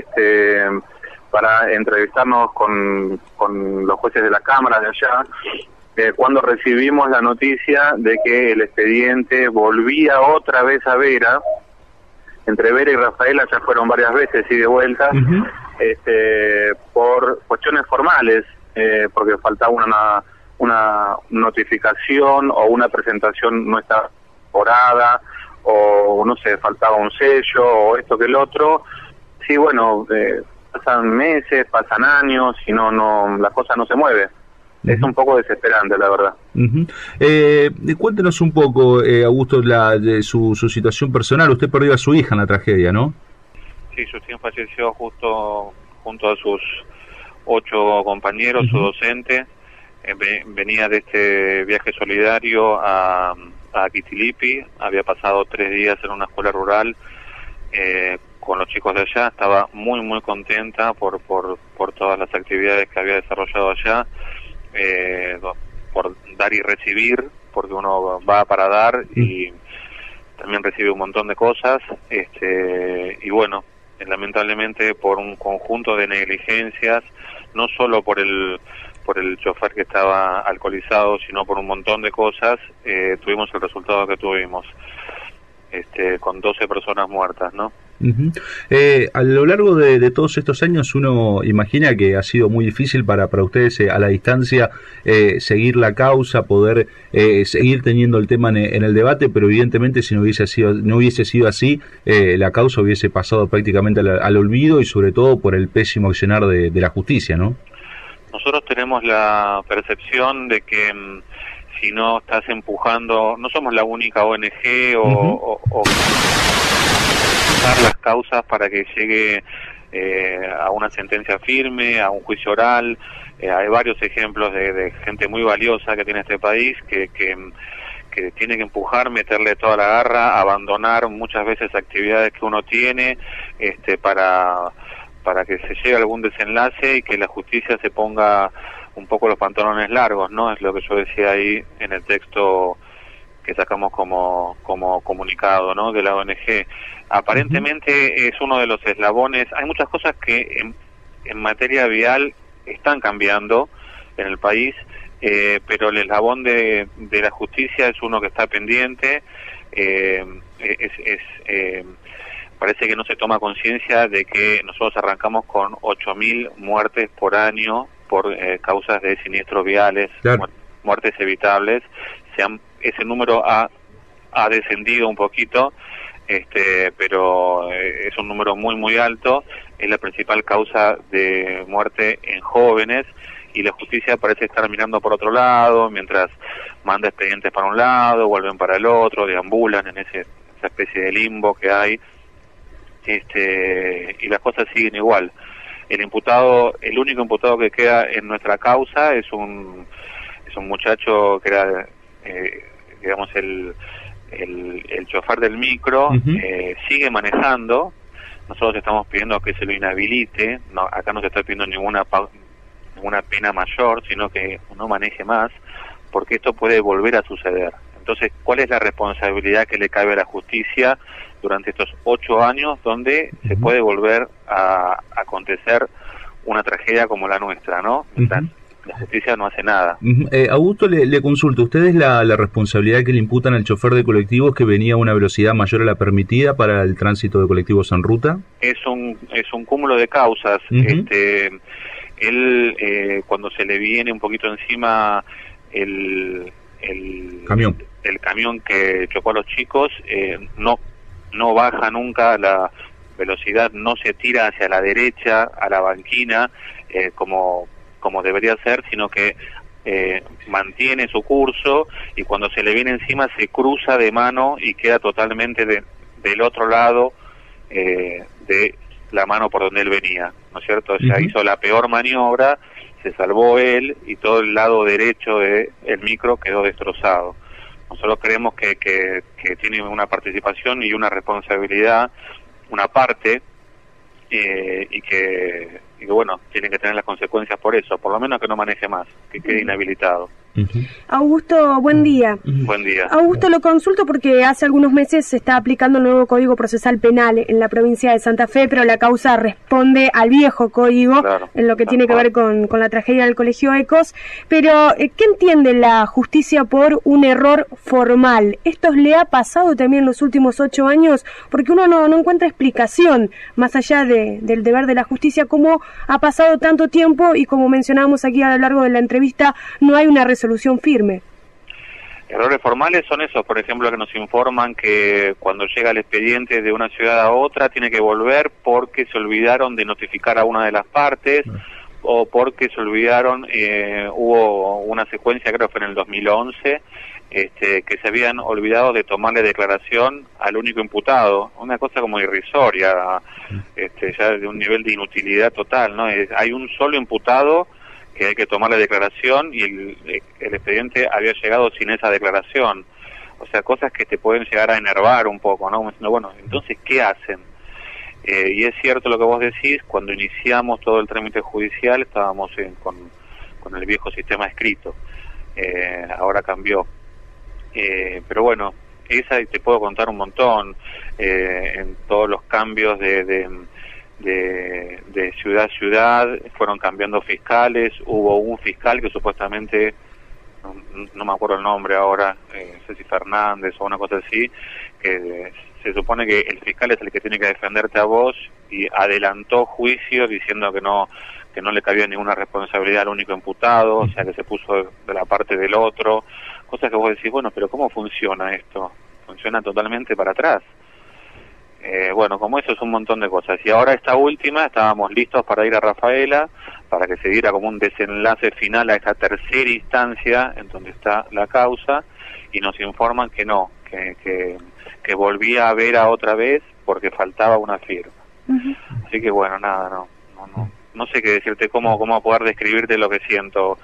para entrevistarnos con los jueces de la Cámara de allá, cuando recibimos la noticia de que el expediente volvía otra vez a Vera. Entre Vera y Rafaela ya fueron varias veces y de vuelta, por cuestiones formales, porque faltaba una notificación o una presentación no estaba orada, o no sé, faltaba un sello o esto que el otro. Sí, bueno, pasan meses, pasan años y no la cosa no se mueve. Es un poco desesperante, la verdad. Cuéntenos un poco, Augusto, de su situación personal. Usted perdió a su hija en la tragedia, ¿no? Sí, Justín falleció justo junto a sus 8 compañeros, su docente. Venía de este viaje solidario a Quitilipi, había pasado 3 días en una escuela rural con los chicos de allá. Estaba muy contenta por todas las actividades que había desarrollado allá, por dar y recibir, porque uno va para dar y también recibe un montón de cosas, y bueno, lamentablemente por un conjunto de negligencias, no solo por el chofer que estaba alcoholizado, sino por un montón de cosas, tuvimos el resultado que tuvimos, con 12 personas muertas, ¿no? A lo largo de todos estos años uno imagina que ha sido muy difícil para ustedes a la distancia seguir la causa, poder seguir teniendo el tema en el debate, pero evidentemente si no hubiese sido así, la causa hubiese pasado prácticamente al olvido, y sobre todo por el pésimo accionar de la justicia, ¿no? Nosotros tenemos la percepción de que si no estás empujando, no somos la única ONG o las causas para que llegue a una sentencia firme, a un juicio oral. Hay varios ejemplos de gente muy valiosa que tiene este país que tiene que empujar, meterle toda la garra, abandonar muchas veces actividades que uno tiene para que se llegue a algún desenlace y que la justicia se ponga un poco los pantalones largos, ¿no? Es lo que yo decía ahí en el texto que sacamos como comunicado, ¿no?, de la ONG. Aparentemente es uno de los eslabones. Hay muchas cosas que en materia vial están cambiando en el país, pero el eslabón de la justicia es uno que está pendiente. Parece que no se toma conciencia de que nosotros arrancamos con 8.000 muertes por año por causas de siniestros viales, claro, muertes evitables. Ese número ha descendido un poquito, pero es un número muy alto. Es la principal causa de muerte en jóvenes, y la justicia parece estar mirando por otro lado, mientras manda expedientes para un lado, vuelven para el otro, deambulan en esa especie de limbo que hay, y las cosas siguen igual. El único imputado que queda en nuestra causa es un muchacho que era digamos el chofer del micro. Sigue manejando. Nosotros estamos pidiendo que se lo inhabilite. Acá no se está pidiendo ninguna pena mayor, sino que no maneje más, porque esto puede volver a suceder. Entonces, ¿cuál es la responsabilidad que le cabe a la justicia durante estos 8 años donde se puede volver a acontecer una tragedia como la nuestra, ¿no? La justicia no hace nada. Augusto, le consulto, ¿ustedes la responsabilidad que le imputan al chofer de colectivos que venía a una velocidad mayor a la permitida para el tránsito de colectivos en ruta? Es un cúmulo de causas. Él, cuando se le viene un poquito encima el camión que chocó a los chicos, no baja nunca la velocidad, no se tira hacia la derecha, a la banquina, como debería ser, sino que mantiene su curso, y cuando se le viene encima se cruza de mano y queda totalmente del otro lado de la mano por donde él venía, ¿no es cierto? O sea, hizo la peor maniobra, se salvó él y todo el lado derecho del micro quedó destrozado. Nosotros creemos que tiene una participación y una responsabilidad, una parte, y que bueno, tienen que tener las consecuencias por eso, por lo menos que no maneje más, que quede inhabilitado. Augusto, buen día. Buen día. Augusto, lo consulto porque hace algunos meses se está aplicando el nuevo Código Procesal Penal en la provincia de Santa Fe, pero la causa responde al viejo código, en lo que tiene que ver con la tragedia del Colegio Ecos. Pero, ¿qué entiende la justicia por un error formal? ¿Esto le ha pasado también en los últimos 8 años? Porque uno no encuentra explicación, más allá del deber de la justicia, cómo ha pasado tanto tiempo y, como mencionábamos aquí a lo largo de la entrevista, no hay una resolución firme. Errores formales son esos, por ejemplo, que nos informan que cuando llega el expediente de una ciudad a otra tiene que volver porque se olvidaron de notificar a una de las partes, o porque se olvidaron, hubo una secuencia, creo que fue en el 2011, que se habían olvidado de tomarle declaración al único imputado, una cosa como irrisoria, ya de un nivel de inutilidad total, ¿no? Hay un solo imputado que hay que tomarle declaración y el expediente había llegado sin esa declaración. O sea, cosas que te pueden llegar a enervar un poco, ¿no? Bueno, entonces, ¿qué hacen? Y es cierto lo que vos decís, cuando iniciamos todo el trámite judicial estábamos con el viejo sistema escrito, ahora cambió. Pero bueno, esa te puedo contar un montón, en todos los cambios de ciudad a ciudad, fueron cambiando fiscales, hubo un fiscal que supuestamente, no me acuerdo el nombre ahora, no sé si Fernández o una cosa así, que se supone que el fiscal es el que tiene que defenderte a vos, y adelantó juicios diciendo que no le cabía ninguna responsabilidad al único imputado, o sea que se puso de la parte del otro, cosas que vos decís, bueno, pero ¿cómo funciona esto? Funciona totalmente para atrás. Bueno, como eso es un montón de cosas. Y ahora esta última, estábamos listos para ir a Rafaela, para que se diera como un desenlace final a esta tercera instancia en donde está la causa, y nos informan que no, que volvía a ver a otra vez porque faltaba una firma. Así que bueno, nada, no sé qué decirte, cómo poder describirte lo que siento.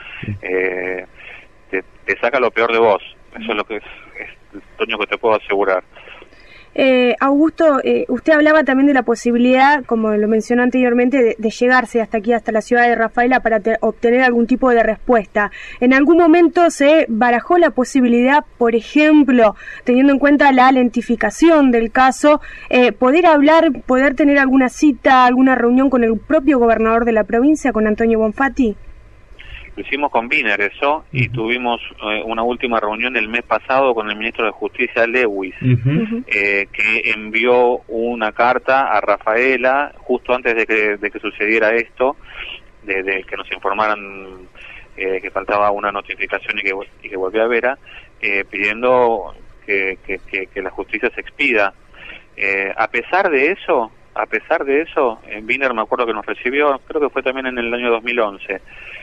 Te saca lo peor de vos, eso es lo que es lo único que te puedo asegurar. Augusto, usted hablaba también de la posibilidad, como lo mencionó anteriormente, de llegarse hasta aquí, hasta la ciudad de Rafaela, para obtener algún tipo de respuesta. ¿En algún momento se barajó la posibilidad, por ejemplo, teniendo en cuenta la lentificación del caso, poder tener alguna cita, alguna reunión con el propio gobernador de la provincia, con Antonio Bonfatti? Lo hicimos con Wiener eso, y tuvimos una última reunión el mes pasado con el ministro de Justicia, Lewis, que envió una carta a Rafaela justo antes de que sucediera esto, de que nos informaran que faltaba una notificación y que volvió a Vera, pidiendo que la justicia se expida. A pesar de eso, Wiener, me acuerdo que nos recibió, creo que fue también en el año 2011,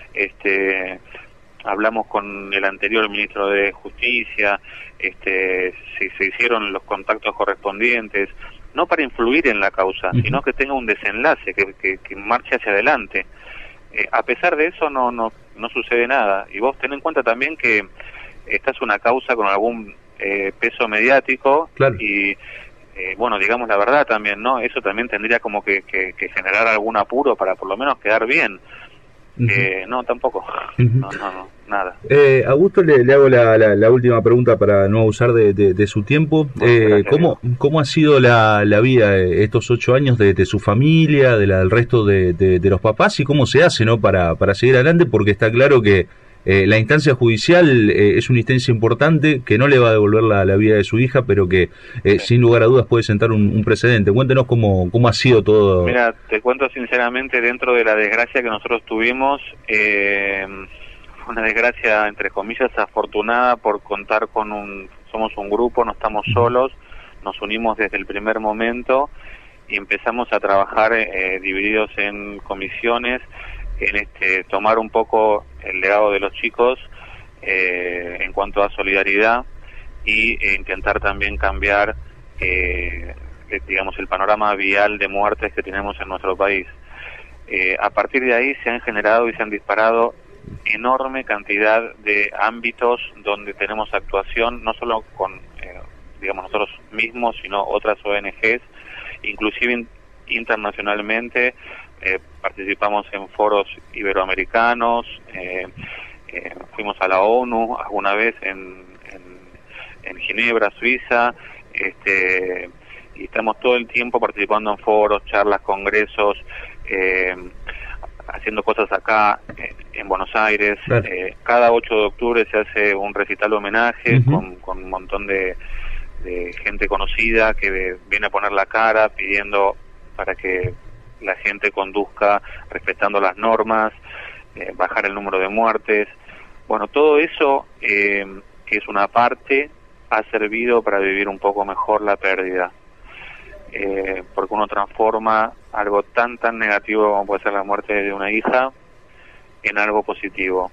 hablamos con el anterior ministro de Justicia, se hicieron los contactos correspondientes, no para influir en la causa, sino que tenga un desenlace, que marche hacia adelante. A pesar de eso no sucede nada, y vos ten en cuenta también que esta es una causa con algún peso mediático, y bueno, digamos la verdad también, ¿no? Eso también tendría como que generar algún apuro para por lo menos quedar bien. No, tampoco. No, nada. Augusto, le hago la última pregunta para no abusar de su tiempo. ¿Cómo ha sido la vida estos 8 años de su familia, del resto de los papás, y cómo se hace, ¿no?, para seguir adelante? Porque está claro que la instancia judicial es una instancia importante que no le va a devolver la vida de su hija, pero que sin lugar a dudas puede sentar un precedente. Cuéntenos cómo ha sido todo. Mira, te cuento sinceramente, dentro de la desgracia que nosotros tuvimos, fue una desgracia entre comillas afortunada por contar con somos un grupo, no estamos solos, nos unimos desde el primer momento y empezamos a trabajar divididos en comisiones, en tomar un poco el legado de los chicos en cuanto a solidaridad y intentar también cambiar digamos el panorama vial de muertes que tenemos en nuestro país. A partir de ahí se han generado y se han disparado enorme cantidad de ámbitos donde tenemos actuación, no solo con digamos nosotros mismos, sino otras ONGs, inclusive internacionalmente. Participamos en foros iberoamericanos, fuimos a la ONU alguna vez en Ginebra, Suiza, y estamos todo el tiempo participando en foros, charlas, congresos, haciendo cosas acá en Buenos Aires. Claro. Cada 8 de octubre se hace un recital de homenaje con un montón de gente conocida que viene a poner la cara pidiendo para que la gente conduzca respetando las normas, bajar el número de muertes. Bueno, todo eso, que es una parte, ha servido para vivir un poco mejor la pérdida. Porque uno transforma algo tan negativo como puede ser la muerte de una hija en algo positivo.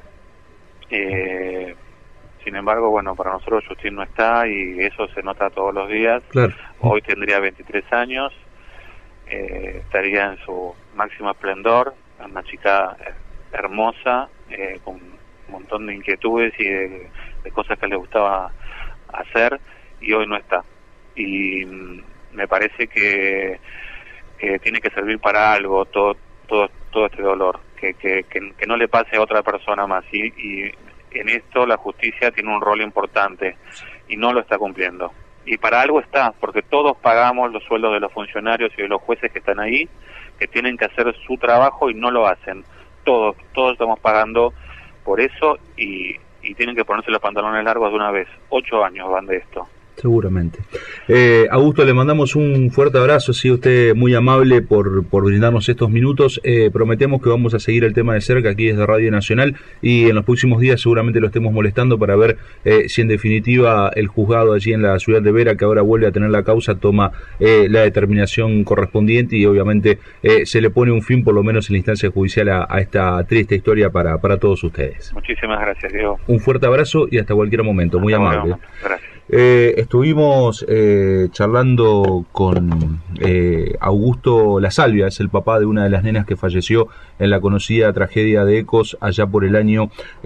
Sin embargo, bueno, para nosotros Justin no está y eso se nota todos los días. Claro. Hoy tendría 23 años, estaría en su máximo esplendor, una chica hermosa, con un montón de inquietudes y de cosas que le gustaba hacer, y hoy no está. Y me parece que tiene que servir para algo todo este dolor, que no le pase a otra persona más, y en esto la justicia tiene un rol importante y no lo está cumpliendo. Y para algo está, porque todos pagamos los sueldos de los funcionarios y de los jueces que están ahí, que tienen que hacer su trabajo y no lo hacen. Todos estamos pagando por eso y tienen que ponerse los pantalones largos de una vez. 8 años van de esto. Seguramente. Augusto, le mandamos un fuerte abrazo, ha sido usted muy amable por brindarnos estos minutos. Prometemos que vamos a seguir el tema de cerca aquí desde Radio Nacional y en los próximos días seguramente lo estemos molestando para ver si en definitiva el juzgado allí en la ciudad de Vera, que ahora vuelve a tener la causa, toma la determinación correspondiente y obviamente se le pone un fin por lo menos en la instancia judicial a esta triste historia para todos ustedes. Muchísimas gracias, Diego. Un fuerte abrazo y hasta cualquier momento. Muy amable. Gracias. Estuvimos charlando con Augusto La Salvia, es el papá de una de las nenas que falleció en la conocida tragedia de Ecos allá por el año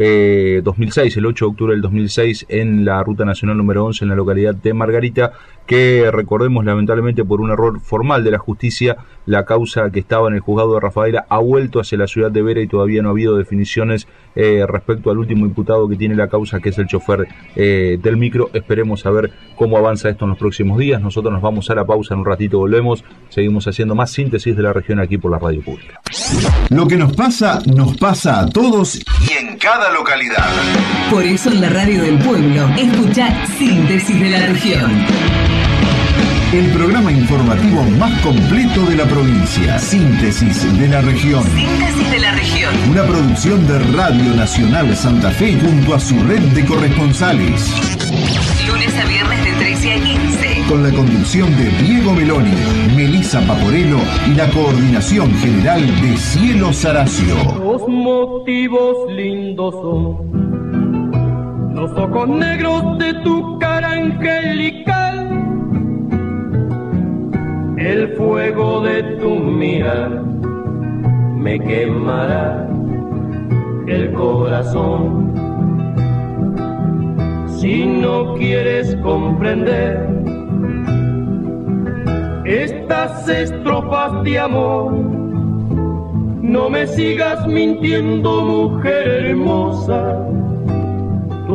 2006, el 8 de octubre del 2006, en la Ruta Nacional número 11 en la localidad de Margarita, que recordemos lamentablemente por un error formal de la justicia, la causa que estaba en el juzgado de Rafaela ha vuelto hacia la ciudad de Vera y todavía no ha habido definiciones respecto al último imputado que tiene la causa, que es el chofer del micro. Esperemos a ver cómo avanza esto en los próximos días. Nosotros nos vamos a la pausa, en un ratito volvemos, seguimos haciendo más síntesis de la región aquí por la radio pública. Lo que nos pasa a todos y en cada localidad. Por eso en la radio del pueblo, escuchar Síntesis de la Región. El programa informativo más completo de la provincia. Síntesis de la Región. Síntesis de la Región. Una producción de Radio Nacional Santa Fe junto a su red de corresponsales. Lunes a viernes de 13 a 15. Con la conducción de Diego Meloni, Melissa Paporello y la coordinación general de Cielo Saracio. Los motivos lindos son los ojos negros de tu cara angelical, el fuego de tu mirar me quemará el corazón. Si no quieres comprender estas estrofas de amor, no me sigas mintiendo, mujer hermosa.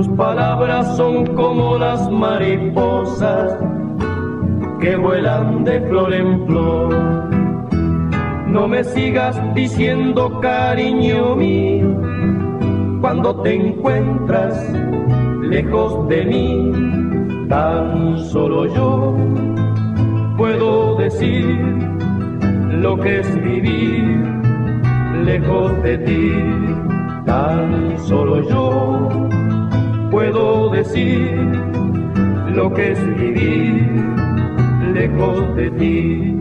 Tus palabras son como las mariposas que vuelan de flor en flor. No me sigas diciendo cariño mío, cuando te encuentras lejos de mí, tan solo yo puedo decir lo que es vivir lejos de ti. Tan solo yo puedo decir lo que es vivir lejos de ti.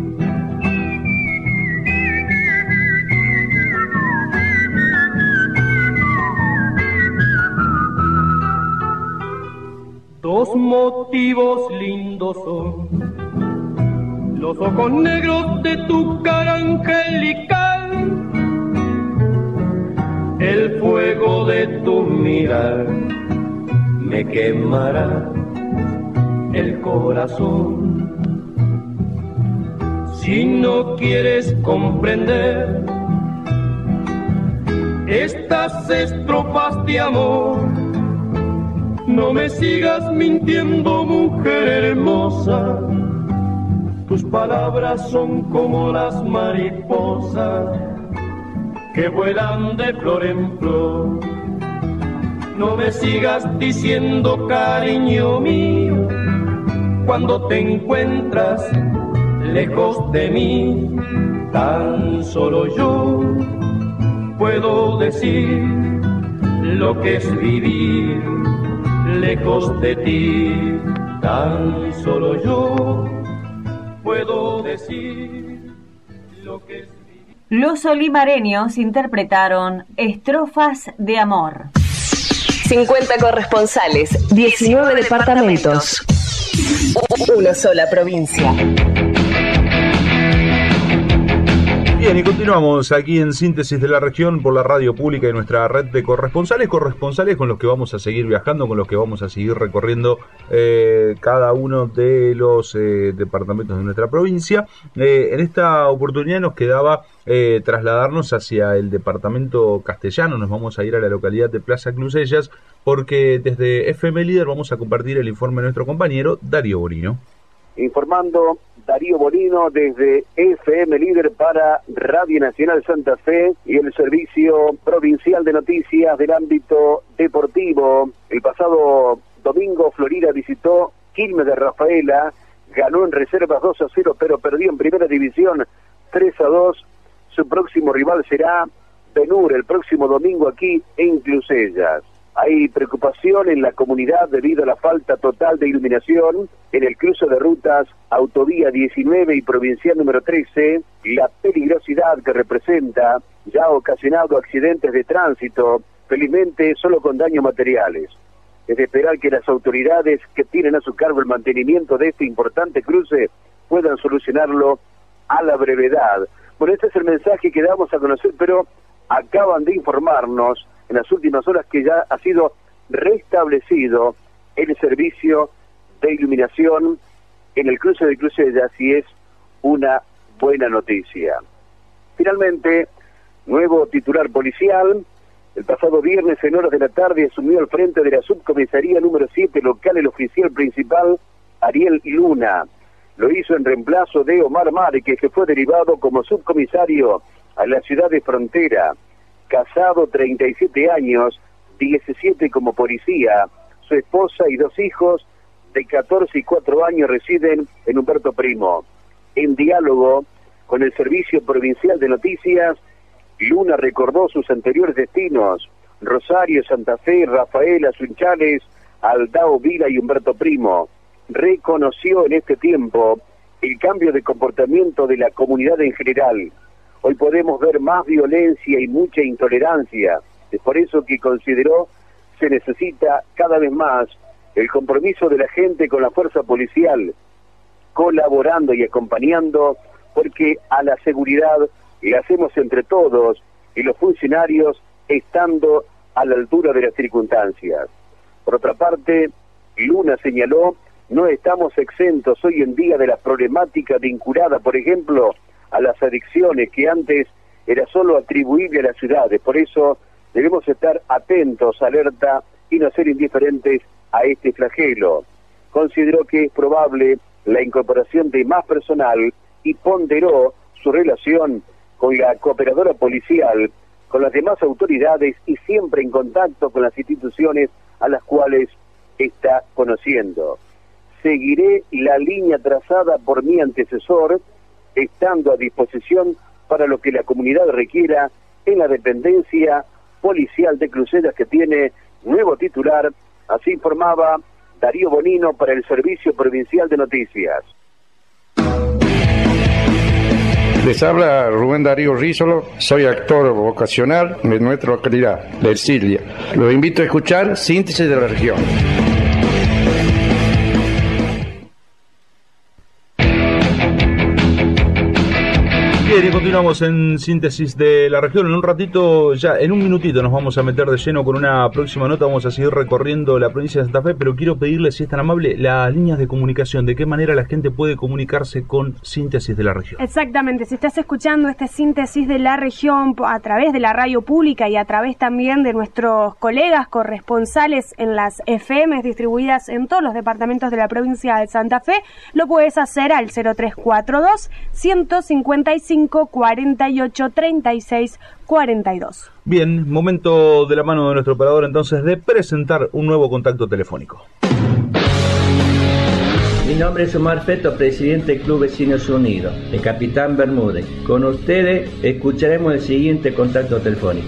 Dos motivos lindos son los ojos negros de tu cara angelical, el fuego de tu mirar me quemará el corazón. Si no quieres comprender estas estrofas de amor, no me sigas mintiendo, mujer hermosa. Tus palabras son como las mariposas que vuelan de flor en flor. No me sigas diciendo cariño mío, cuando te encuentras lejos de mí, tan solo yo puedo decir lo que es vivir lejos de ti. Tan solo yo puedo decir lo que es vivir. Los olimareños interpretaron Estrofas de Amor. 50 corresponsales, 19 departamentos, una sola provincia. Bien, y continuamos aquí en Síntesis de la Región por la radio pública y nuestra red de corresponsales con los que vamos a seguir viajando, con los que vamos a seguir recorriendo cada uno de los departamentos de nuestra provincia. En esta oportunidad nos quedaba trasladarnos hacia el departamento castellano. Nos vamos a ir a la localidad de Plaza Cruzellas porque desde FM Líder vamos a compartir el informe de nuestro compañero Darío Bonino. Informando Darío Bonino desde FM Líder para Radio Nacional Santa Fe y el Servicio Provincial de Noticias del ámbito deportivo. El pasado domingo Florida visitó Quilmes de Rafaela, ganó en reservas 2-0, pero perdió en primera división 3-2. Su próximo rival será Benur el próximo domingo aquí en Cruzellas. Hay preocupación en la comunidad debido a la falta total de iluminación en el cruce de rutas Autovía 19 y Provincial número 13. La peligrosidad que representa ya ha ocasionado accidentes de tránsito, felizmente solo con daños materiales. Es de esperar que las autoridades que tienen a su cargo el mantenimiento de este importante cruce puedan solucionarlo a la brevedad. Bueno, este es el mensaje que damos a conocer, pero acaban de informarnos en las últimas horas que ya ha sido restablecido el servicio de iluminación en el cruce de Cruzellas y es una buena noticia. Finalmente, nuevo titular policial. El pasado viernes en horas de la tarde asumió al frente de la subcomisaría número 7 local el oficial principal Ariel Luna. Lo hizo en reemplazo de Omar Márquez, que fue derivado como subcomisario a la ciudad de Frontera. Casado, 37 años, 17 como policía. Su esposa y 2 hijos de 14 y 4 años residen en Humberto Primo. En diálogo con el Servicio Provincial de Noticias, Luna recordó sus anteriores destinos: Rosario, Santa Fe, Rafaela, Sunchales, Aldao, Vila y Humberto Primo. Reconoció en este tiempo el cambio de comportamiento de la comunidad en general. Hoy podemos ver más violencia y mucha intolerancia. Es por eso que consideró se necesita cada vez más el compromiso de la gente con la fuerza policial, colaborando y acompañando, porque a la seguridad la hacemos entre todos y los funcionarios estando a la altura de las circunstancias. Por otra parte, Luna señaló, no estamos exentos hoy en día de la problemática vinculada, por ejemplo, a las adicciones que antes era solo atribuible a las ciudades. Por eso debemos estar atentos, alerta y no ser indiferentes a este flagelo. Consideró que es probable la incorporación de más personal y ponderó su relación con la cooperadora policial, con las demás autoridades y siempre en contacto con las instituciones a las cuales está conociendo. Seguiré la línea trazada por mi antecesor, estando a disposición para lo que la comunidad requiera en la dependencia policial de Crucedas, que tiene nuevo titular. Así informaba Darío Bonino para el Servicio Provincial de Noticias. Les habla Rubén Darío Rizolo, soy actor vocacional de nuestra localidad, de Ercilia. Los invito a escuchar Síntesis de la Región. Bien, y continuamos en Síntesis de la Región. En un ratito, ya en un minutito, nos vamos a meter de lleno con una próxima nota. Vamos a seguir recorriendo la provincia de Santa Fe, pero quiero pedirle, si es tan amable, las líneas de comunicación. ¿De qué manera la gente puede comunicarse con Síntesis de la Región? Exactamente, si estás escuchando este Síntesis de la Región a través de la radio pública y a través también de nuestros colegas corresponsales en las FM distribuidas en todos los departamentos de la provincia de Santa Fe, lo puedes hacer al 0342 155 48 36 42. Bien, momento de la mano de nuestro operador entonces de presentar un nuevo contacto telefónico. Mi nombre es Omar Feto, presidente del Club Vecinos Unidos, el Capitán Bermúdez. Con ustedes escucharemos el siguiente contacto telefónico.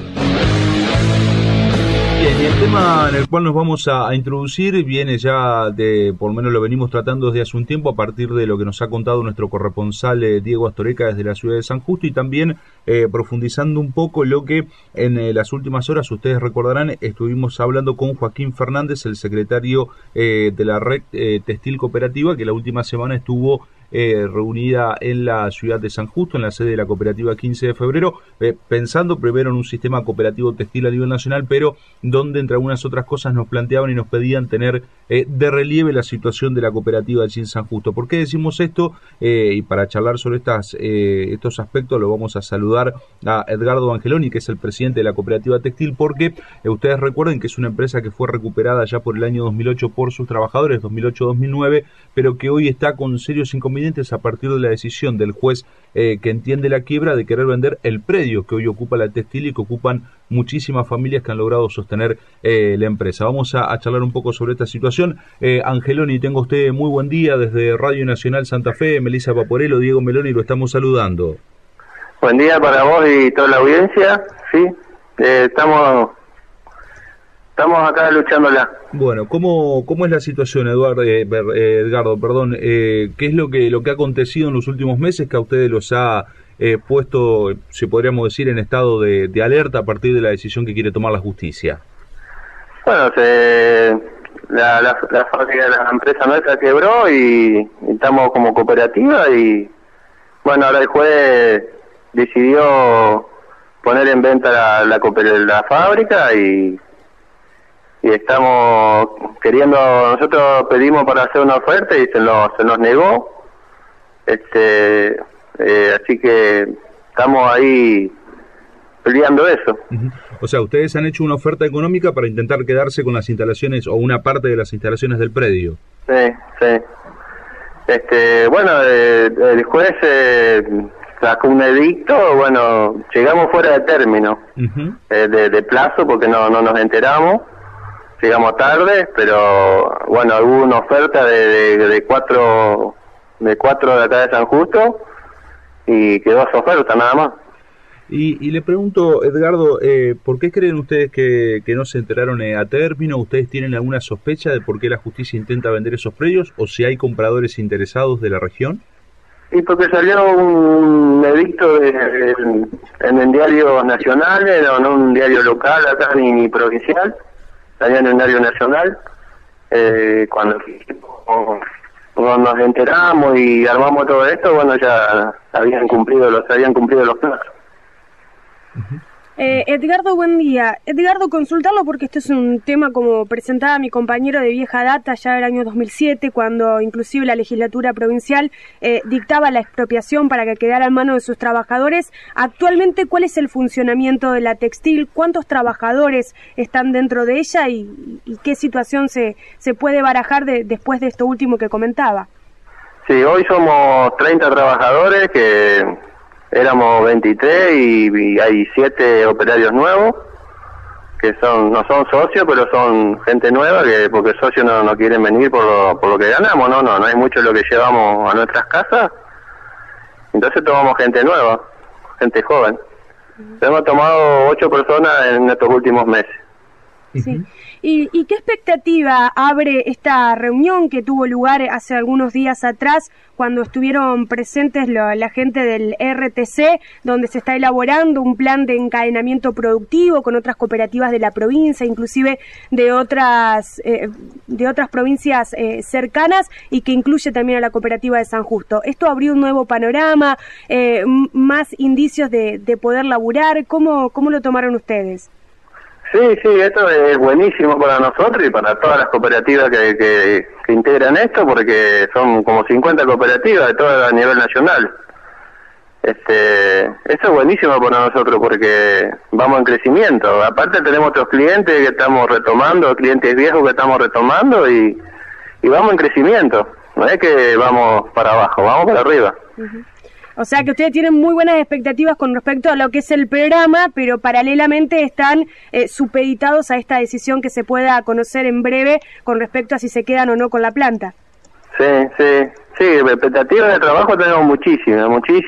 Bien, y el tema en el cual nos vamos a introducir viene ya de, por lo menos lo venimos tratando desde hace un tiempo, a partir de lo que nos ha contado nuestro corresponsal Diego Astoreca desde la ciudad de San Justo, y también profundizando un poco lo que en las últimas horas, ustedes recordarán, estuvimos hablando con Joaquín Fernández, el secretario de la Red Textil Cooperativa, que la última semana estuvo reunida en la ciudad de San Justo, en la sede de la cooperativa 15 de febrero, pensando primero en un sistema cooperativo textil a nivel nacional, pero donde entre algunas otras cosas nos planteaban y nos pedían tener de relieve la situación de la cooperativa allí en San Justo. ¿Por qué decimos esto? Y para charlar sobre estos aspectos lo vamos a saludar a Edgardo Angeloni, que es el presidente de la cooperativa textil, porque ustedes recuerden que es una empresa que fue recuperada ya por el año 2008 por sus trabajadores, 2008-2009, pero que hoy está con serios inconvenientes a partir de la decisión del juez que entiende la quiebra de querer vender el predio que hoy ocupa la textil y que ocupan muchísimas familias que han logrado sostener la empresa. Vamos a charlar un poco sobre esta situación. Angeloni, tenga usted muy buen día desde Radio Nacional Santa Fe. Melissa Paporello, Diego Meloni, lo estamos saludando. Buen día para vos y toda la audiencia. Sí, estamos acá luchándola. Bueno, ¿cómo es la situación, Edgardo? Perdón, ¿qué es lo que ha acontecido en los últimos meses que a ustedes los ha puesto, si podríamos decir, en estado de alerta a partir de la decisión que quiere tomar la justicia? Bueno, la fábrica de la empresa nuestra quebró y estamos como cooperativa y bueno, ahora el juez decidió poner en venta la fábrica y estamos queriendo, nosotros pedimos para hacer una oferta y se nos negó, así que estamos ahí peleando eso. O sea, ustedes han hecho una oferta económica para intentar quedarse con las instalaciones o una parte de las instalaciones del predio. Sí. Bueno, el juez sacó un edicto, bueno, llegamos fuera de término, de plazo, porque no nos enteramos. Llegamos tarde, pero bueno, hubo una oferta de cuatro de acá de San Justo y quedó esa oferta nada más. Y le pregunto, Edgardo, ¿por qué creen ustedes que no se enteraron a término? ¿Ustedes tienen alguna sospecha de por qué la justicia intenta vender esos predios o si hay compradores interesados de la región? Y porque salió un edicto en el diario nacional, no un diario local acá ni provincial. Allá en el diario nacional, cuando nos enteramos y armamos todo esto, bueno, ya habían cumplido los plazos. Edgardo, buen día. Edgardo, consultarlo porque este es un tema, como presentaba mi compañero, de vieja data, ya del año 2007, cuando inclusive la legislatura provincial dictaba la expropiación para que quedara en manos de sus trabajadores. Actualmente, ¿cuál es el funcionamiento de la textil? ¿Cuántos trabajadores están dentro de ella y qué situación se puede barajar después de esto último que comentaba? Sí, hoy somos 30 trabajadores, que éramos 23 y hay 7 operarios nuevos, que no son socios, pero son gente nueva, que porque socios no quieren venir por lo que ganamos, no hay mucho lo que llevamos a nuestras casas, entonces tomamos gente nueva, gente joven. Hemos tomado 8 personas en estos últimos meses. Sí. ¿Y qué expectativa abre esta reunión que tuvo lugar hace algunos días atrás, cuando estuvieron presentes la gente del RTC, donde se está elaborando un plan de encadenamiento productivo con otras cooperativas de la provincia, inclusive de otras provincias cercanas, y que incluye también a la cooperativa de San Justo? ¿Esto abrió un nuevo panorama, más indicios de poder laburar? ¿Cómo lo tomaron ustedes? Sí, esto es buenísimo para nosotros y para todas las cooperativas que integran esto, porque son como 50 cooperativas de todo a nivel nacional. Esto es buenísimo para nosotros porque vamos en crecimiento. Aparte tenemos otros clientes que estamos retomando, clientes viejos que estamos retomando y vamos en crecimiento. No es que vamos para abajo, vamos para arriba. Uh-huh. O sea que ustedes tienen muy buenas expectativas con respecto a lo que es el programa, pero paralelamente están supeditados a esta decisión que se pueda conocer en breve con respecto a si se quedan o no con la planta. Sí, expectativas de trabajo tenemos muchísimas.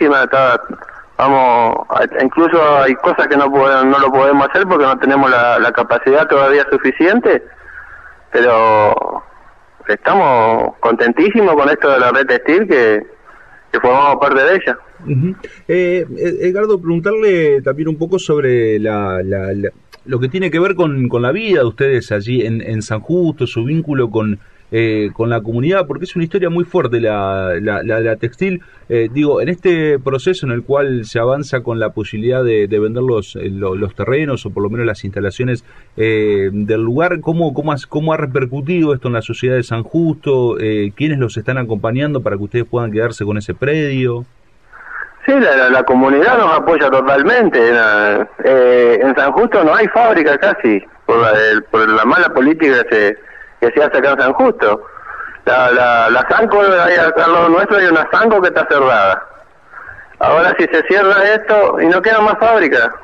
Incluso hay cosas que no lo podemos hacer porque no tenemos la capacidad todavía suficiente, pero estamos contentísimos con esto de la red textil que formamos parte de ella. Uh-huh. Edgardo, preguntarle también un poco sobre lo que tiene que ver con la vida de ustedes allí en San Justo, su vínculo con la comunidad, porque es una historia muy fuerte la textil. En este proceso en el cual se avanza con la posibilidad de vender los terrenos o por lo menos las instalaciones del lugar, ¿cómo ha repercutido esto en la sociedad de San Justo? ¿Quiénes los están acompañando para que ustedes puedan quedarse con ese predio? Sí, la comunidad nos apoya totalmente. En San Justo no hay fábrica casi, por la mala política que se hace acá en San Justo. La Sanco, al lado nuestro hay una Sanco que está cerrada. Ahora si se cierra esto y no queda más fábrica,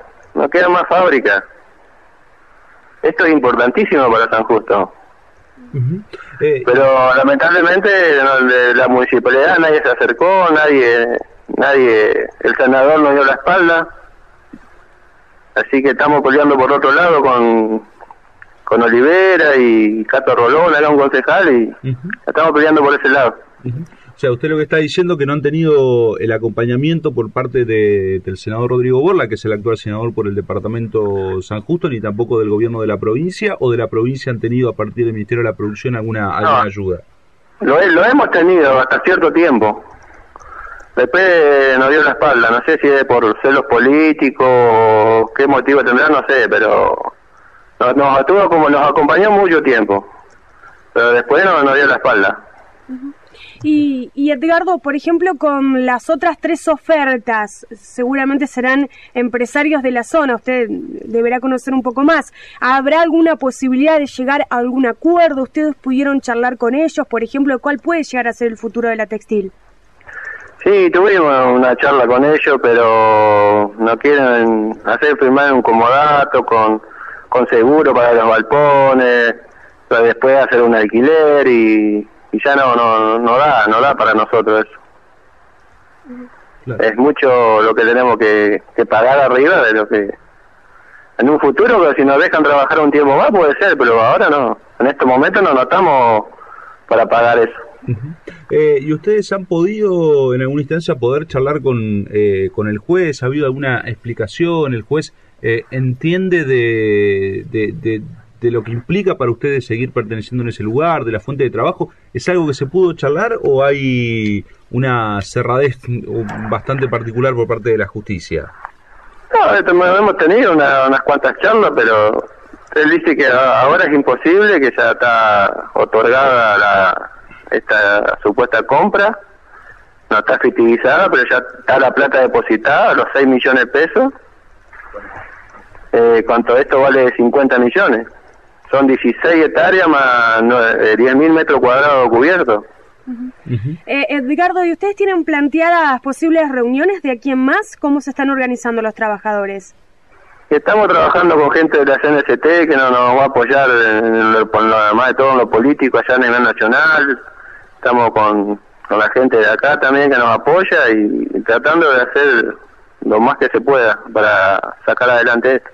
Esto es importantísimo para San Justo. Uh-huh. Pero lamentablemente la municipalidad nadie se acercó, nadie, el senador nos dio la espalda, así que estamos peleando por otro lado con Olivera y Cato Rolón, era un concejal y estamos peleando por ese lado. Uh-huh. O sea, usted lo que está diciendo que no han tenido el acompañamiento por parte del senador Rodrigo Borla, que es el actual senador por el departamento San Justo, ni tampoco del gobierno de la provincia, o de la provincia han tenido a partir del Ministerio de la Producción alguna ayuda. Lo hemos tenido hasta cierto tiempo. Después nos dio la espalda, no sé si es por celos políticos, qué motivo tendrá, no sé, pero nos acompañó mucho tiempo, pero después nos dio la espalda. Uh-huh. Y Edgardo, por ejemplo, con las otras 3 ofertas, seguramente serán empresarios de la zona, usted deberá conocer un poco más. ¿Habrá alguna posibilidad de llegar a algún acuerdo? ¿Ustedes pudieron charlar con ellos, por ejemplo, cuál puede llegar a ser el futuro de la textil? Sí, tuvimos una charla con ellos, pero no quieren hacer firmar un comodato con seguro para los galpones, para después hacer un alquiler y ya no da para nosotros eso. Claro. Es mucho lo que tenemos que pagar arriba de lo que en un futuro, pero si nos dejan trabajar un tiempo más puede ser, pero ahora no, en este momento no estamos para pagar eso. Uh-huh. ¿Y ustedes han podido en alguna instancia poder charlar con el juez? ¿Ha habido alguna explicación? ¿El juez entiende de lo que implica para ustedes seguir perteneciendo en ese lugar, de la fuente de trabajo? ¿Es algo que se pudo charlar o hay una cerradez bastante particular por parte de la justicia? No, hemos tenido unas cuantas charlas, pero él dice que ahora es imposible, que ya está otorgada esta supuesta compra, no está efectivizada, pero ya está la plata depositada, los 6 millones de pesos. Con todo esto vale 50 millones. Son 16 hectáreas más 10.000 metros cuadrados cubiertos. Edgardo, ¿y ustedes tienen planteadas posibles reuniones de aquí en más? ¿Cómo se están organizando los trabajadores? Estamos trabajando con gente de la CNCT que nos va a apoyar además de todo en lo político allá a nivel nacional. Estamos con la gente de acá también que nos apoya y tratando de hacer lo más que se pueda para sacar adelante esto.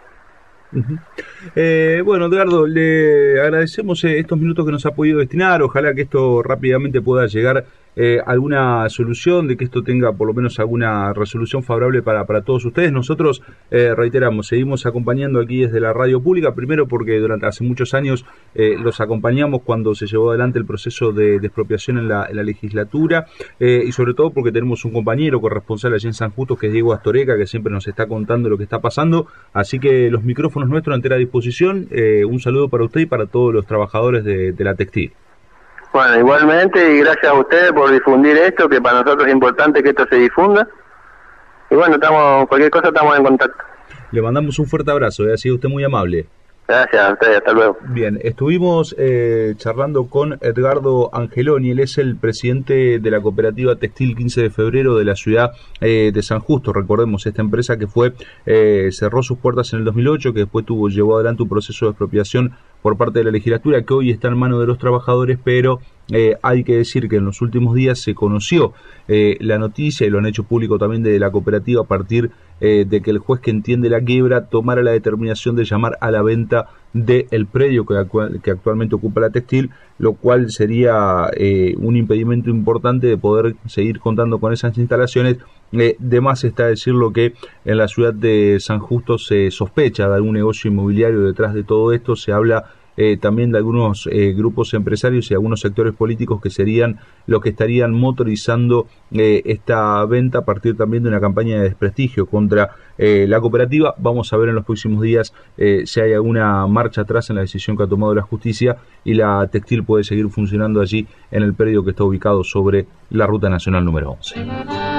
Bueno, Edgardo, le agradecemos estos minutos que nos ha podido destinar. Ojalá que esto rápidamente pueda llegar alguna solución, de que esto tenga por lo menos alguna resolución favorable para todos ustedes. Nosotros, reiteramos, seguimos acompañando aquí desde la radio pública, primero porque durante hace muchos años los acompañamos cuando se llevó adelante el proceso de expropiación en la legislatura, y sobre todo porque tenemos un compañero corresponsal allí en San Justo, que es Diego Astoreca, que siempre nos está contando lo que está pasando. Así que los micrófonos nuestros a entera disposición. Un saludo para usted y para todos los trabajadores de la textil. Bueno, igualmente, y gracias a ustedes por difundir esto, que para nosotros es importante que esto se difunda. Y bueno, cualquier cosa estamos en contacto. Le mandamos un fuerte abrazo, ha sido usted muy amable. Gracias a ustedes, hasta luego. Bien, estuvimos charlando con Edgardo Angeloni. Él es el presidente de la cooperativa Textil 15 de Febrero de la ciudad de San Justo. Recordemos, esta empresa que cerró sus puertas en el 2008, que después llevó adelante un proceso de expropiación por parte de la legislatura, que hoy está en manos de los trabajadores, pero hay que decir que en los últimos días se conoció la noticia, y lo han hecho público también de la cooperativa, a partir de que el juez que entiende la quiebra tomara la determinación de llamar a la venta del predio que actualmente ocupa la textil, lo cual sería un impedimento importante de poder seguir contando con esas instalaciones. De más está decirlo que en la ciudad de San Justo se sospecha de algún negocio inmobiliario detrás de todo esto. Se habla también de algunos grupos empresarios y algunos sectores políticos que serían los que estarían motorizando esta venta, a partir también de una campaña de desprestigio contra la cooperativa. Vamos a ver en los próximos días si hay alguna marcha atrás en la decisión que ha tomado la justicia y la textil puede seguir funcionando allí en el predio que está ubicado sobre la Ruta Nacional número 11.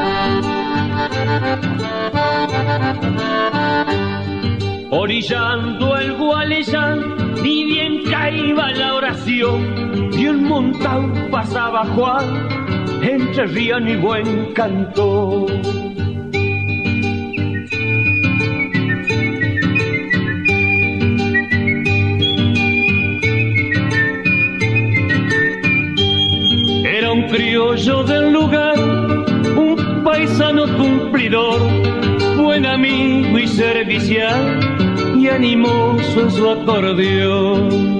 Orillando el Gualeyán, ni bien caía la oración, y un montao pasaba Juan, entre rían y buen canto. Era un criollo del lugar, un paisano cumplidor, buen amigo y servicial, y animoso en su acordeón.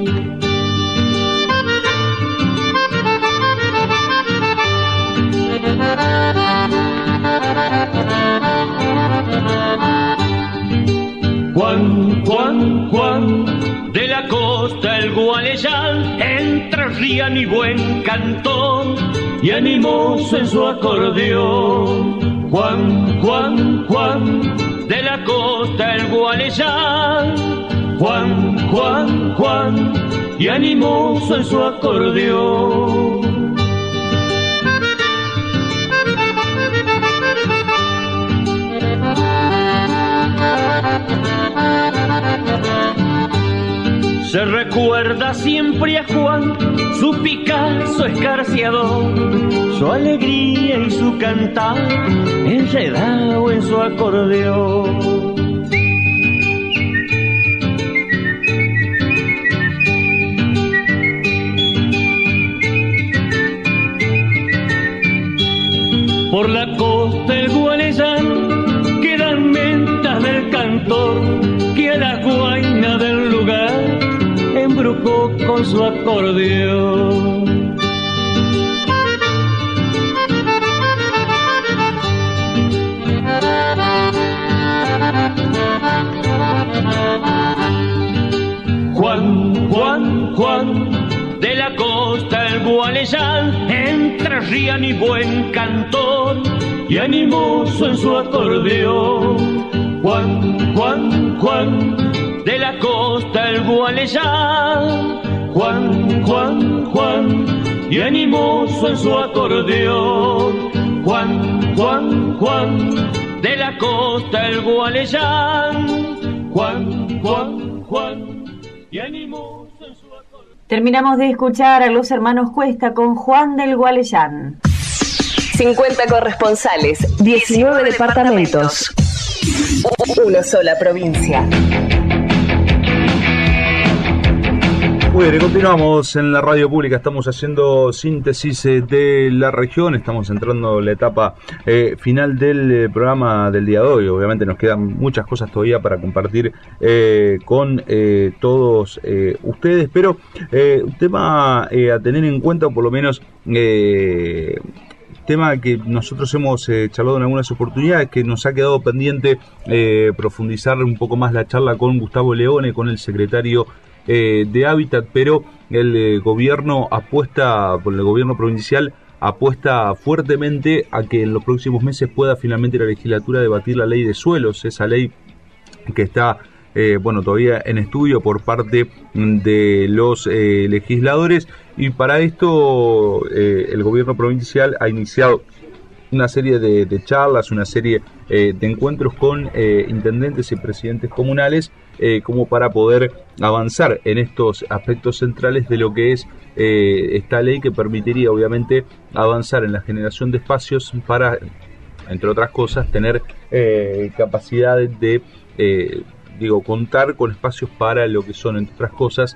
Juan, de la costa el Gualeyán, entre rían y buen cantor, y animoso en su acordeón. Juan, de la costa el Gualeyán, Juan, y animoso en su acordeón. Se recuerda siempre a Juan, su Picasso escarciador, su alegría y su cantar, enredado en su acordeón. Por la costa del Gualeyán quedan mentas del cantor, que a la guaina del lugar embrujó con su acordeón. Juan, de la costa el Gualeyán, entre rían y buen cantor, y animoso en su acordeón. Juan, Juan, Juan, de la costa el Gualeyán. Juan, Juan, Juan, y animoso en su acordeón. Juan, Juan, Juan, de la costa el Gualeyán. Juan, Juan, Juan, y animoso en su acordeón. Terminamos de escuchar a los hermanos Cuesta con Juan del Gualeyán. 50 corresponsales, 19 departamentos, una sola provincia. Muy bien, continuamos en la radio pública, estamos haciendo síntesis de la región, estamos entrando en la etapa final del programa del día de hoy. Obviamente nos quedan muchas cosas todavía para compartir con todos ustedes, pero un tema a tener en cuenta, o por lo menos tema que nosotros hemos charlado en algunas oportunidades, que nos ha quedado pendiente profundizar un poco más la charla con Gustavo Leone, con el secretario de Hábitat, pero el gobierno provincial apuesta fuertemente a que en los próximos meses pueda finalmente la legislatura debatir la ley de suelos, esa ley que está todavía en estudio por parte de los legisladores, y para esto el gobierno provincial ha iniciado una serie de charlas, una serie de encuentros con intendentes y presidentes comunales como para poder avanzar en estos aspectos centrales de lo que es esta ley, que permitiría obviamente avanzar en la generación de espacios para, entre otras cosas, tener capacidades de contar con espacios para lo que son, entre otras cosas,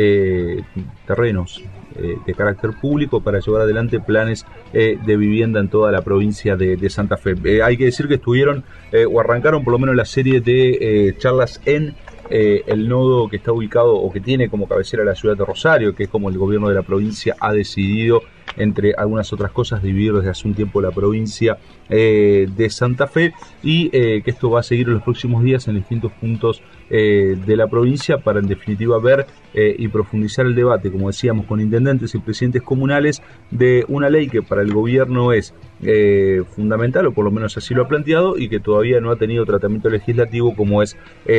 terrenos de carácter público, para llevar adelante planes de vivienda en toda la provincia de Santa Fe. Hay que decir que estuvieron o arrancaron por lo menos la serie de charlas en el nodo que está ubicado o que tiene como cabecera la ciudad de Rosario, que es como el gobierno de la provincia ha decidido, entre algunas otras cosas, dividir desde hace un tiempo la provincia de Santa Fe, y que esto va a seguir en los próximos días en distintos puntos de la provincia para, en definitiva, ver y profundizar el debate, como decíamos, con intendentes y presidentes comunales, de una ley que para el gobierno es fundamental, o por lo menos así lo ha planteado, y que todavía no ha tenido tratamiento legislativo, como es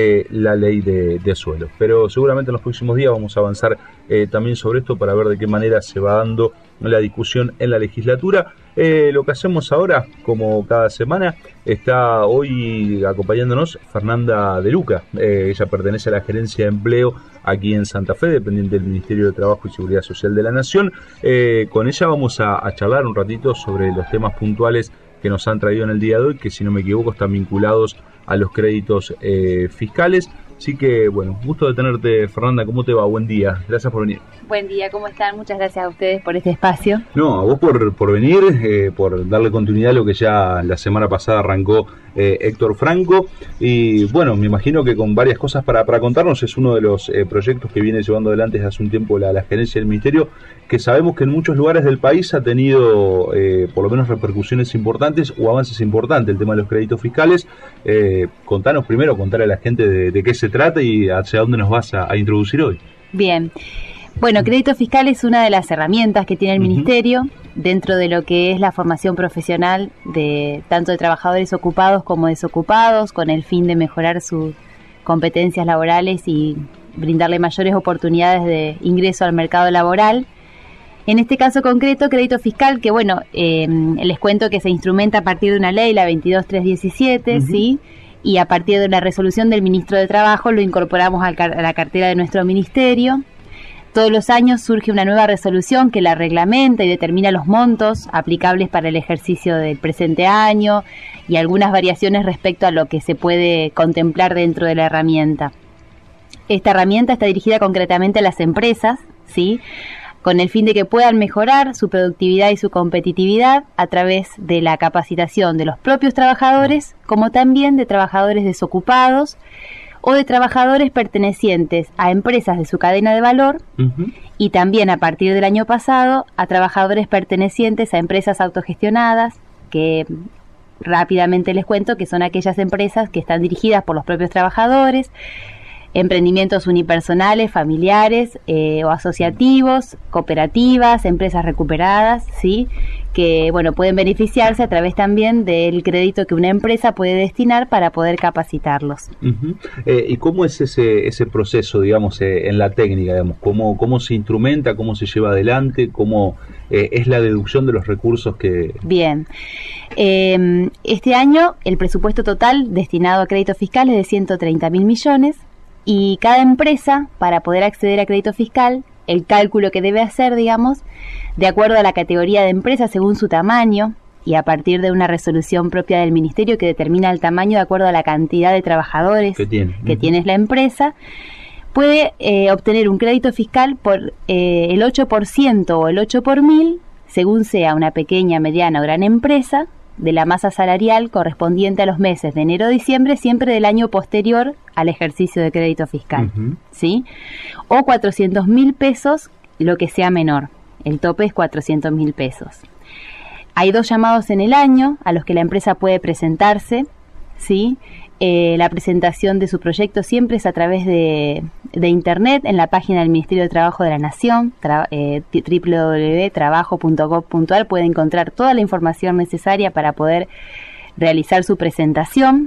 la ley de suelo. Pero seguramente en los próximos días vamos a avanzar también sobre esto para ver de qué manera se va dando la discusión en la legislatura. Lo que hacemos ahora, como cada semana, está hoy acompañándonos Fernanda De Luca. Ella pertenece a la Gerencia de Empleo aquí en Santa Fe, dependiente del Ministerio de Trabajo y Seguridad Social de la Nación. Con ella vamos a charlar un ratito sobre los temas puntuales que nos han traído en el día de hoy, que, si no me equivoco, están vinculados a los créditos fiscales. Así que, bueno, gusto de tenerte, Fernanda. ¿Cómo te va? Buen día. Gracias por venir. Buen día, ¿cómo están? Muchas gracias a ustedes por este espacio. No, a vos por venir, por darle continuidad a lo que ya la semana pasada arrancó Héctor Franco. Y bueno, me imagino que con varias cosas para contarnos. Es uno de los proyectos que viene llevando adelante desde hace un tiempo la gerencia del Ministerio, que sabemos que en muchos lugares del país ha tenido por lo menos repercusiones importantes o avances importantes, el tema de los créditos fiscales. Contanos primero, contarle a la gente de qué se trata y hacia dónde nos vas a introducir hoy. Bien. Bueno, crédito fiscal es una de las herramientas que tiene el Ministerio dentro de lo que es la formación profesional de tanto de trabajadores ocupados como desocupados, con el fin de mejorar sus competencias laborales y brindarle mayores oportunidades de ingreso al mercado laboral. En este caso concreto, crédito fiscal, que bueno, les cuento que se instrumenta a partir de una ley, la 22317, ¿sí? Y a partir de una resolución del Ministro de Trabajo lo incorporamos a la cartera de nuestro ministerio. Todos los años surge una nueva resolución que la reglamenta y determina los montos aplicables para el ejercicio del presente año y algunas variaciones respecto a lo que se puede contemplar dentro de la herramienta. Esta herramienta está dirigida concretamente a las empresas, ¿sí?, con el fin de que puedan mejorar su productividad y su competitividad a través de la capacitación de los propios trabajadores, como también de trabajadores desocupados o de trabajadores pertenecientes a empresas de su cadena de valor, y también, a partir del año pasado, a trabajadores pertenecientes a empresas autogestionadas, que rápidamente les cuento que son aquellas empresas que están dirigidas por los propios trabajadores, emprendimientos unipersonales, familiares o asociativos, cooperativas, empresas recuperadas, ¿sí? Que pueden beneficiarse a través también del crédito que una empresa puede destinar para poder capacitarlos. ¿Y cómo es ese proceso, digamos, en la técnica, digamos? ¿Cómo se instrumenta, cómo se lleva adelante, cómo es la deducción de los recursos que...? Bien. Este año el presupuesto total destinado a crédito fiscal es de 130.000 millones y cada empresa, para poder acceder a crédito fiscal, el cálculo que debe hacer, digamos, de acuerdo a la categoría de empresa según su tamaño y a partir de una resolución propia del Ministerio que determina el tamaño de acuerdo a la cantidad de trabajadores que tiene la empresa, puede obtener un crédito fiscal por el 8% o el 8 por 1000, según sea una pequeña, mediana o gran empresa, de la masa salarial correspondiente a los meses de enero a diciembre, siempre del año posterior al ejercicio de crédito fiscal, ¿sí? O 400.000 pesos, lo que sea menor. El tope es 400.000 pesos. Hay 2 llamados en el año a los que la empresa puede presentarse, ¿sí? La presentación de su proyecto siempre es a través de internet en la página del Ministerio de Trabajo de la Nación, www.trabajo.gov.ar. Puede encontrar toda la información necesaria para poder realizar su presentación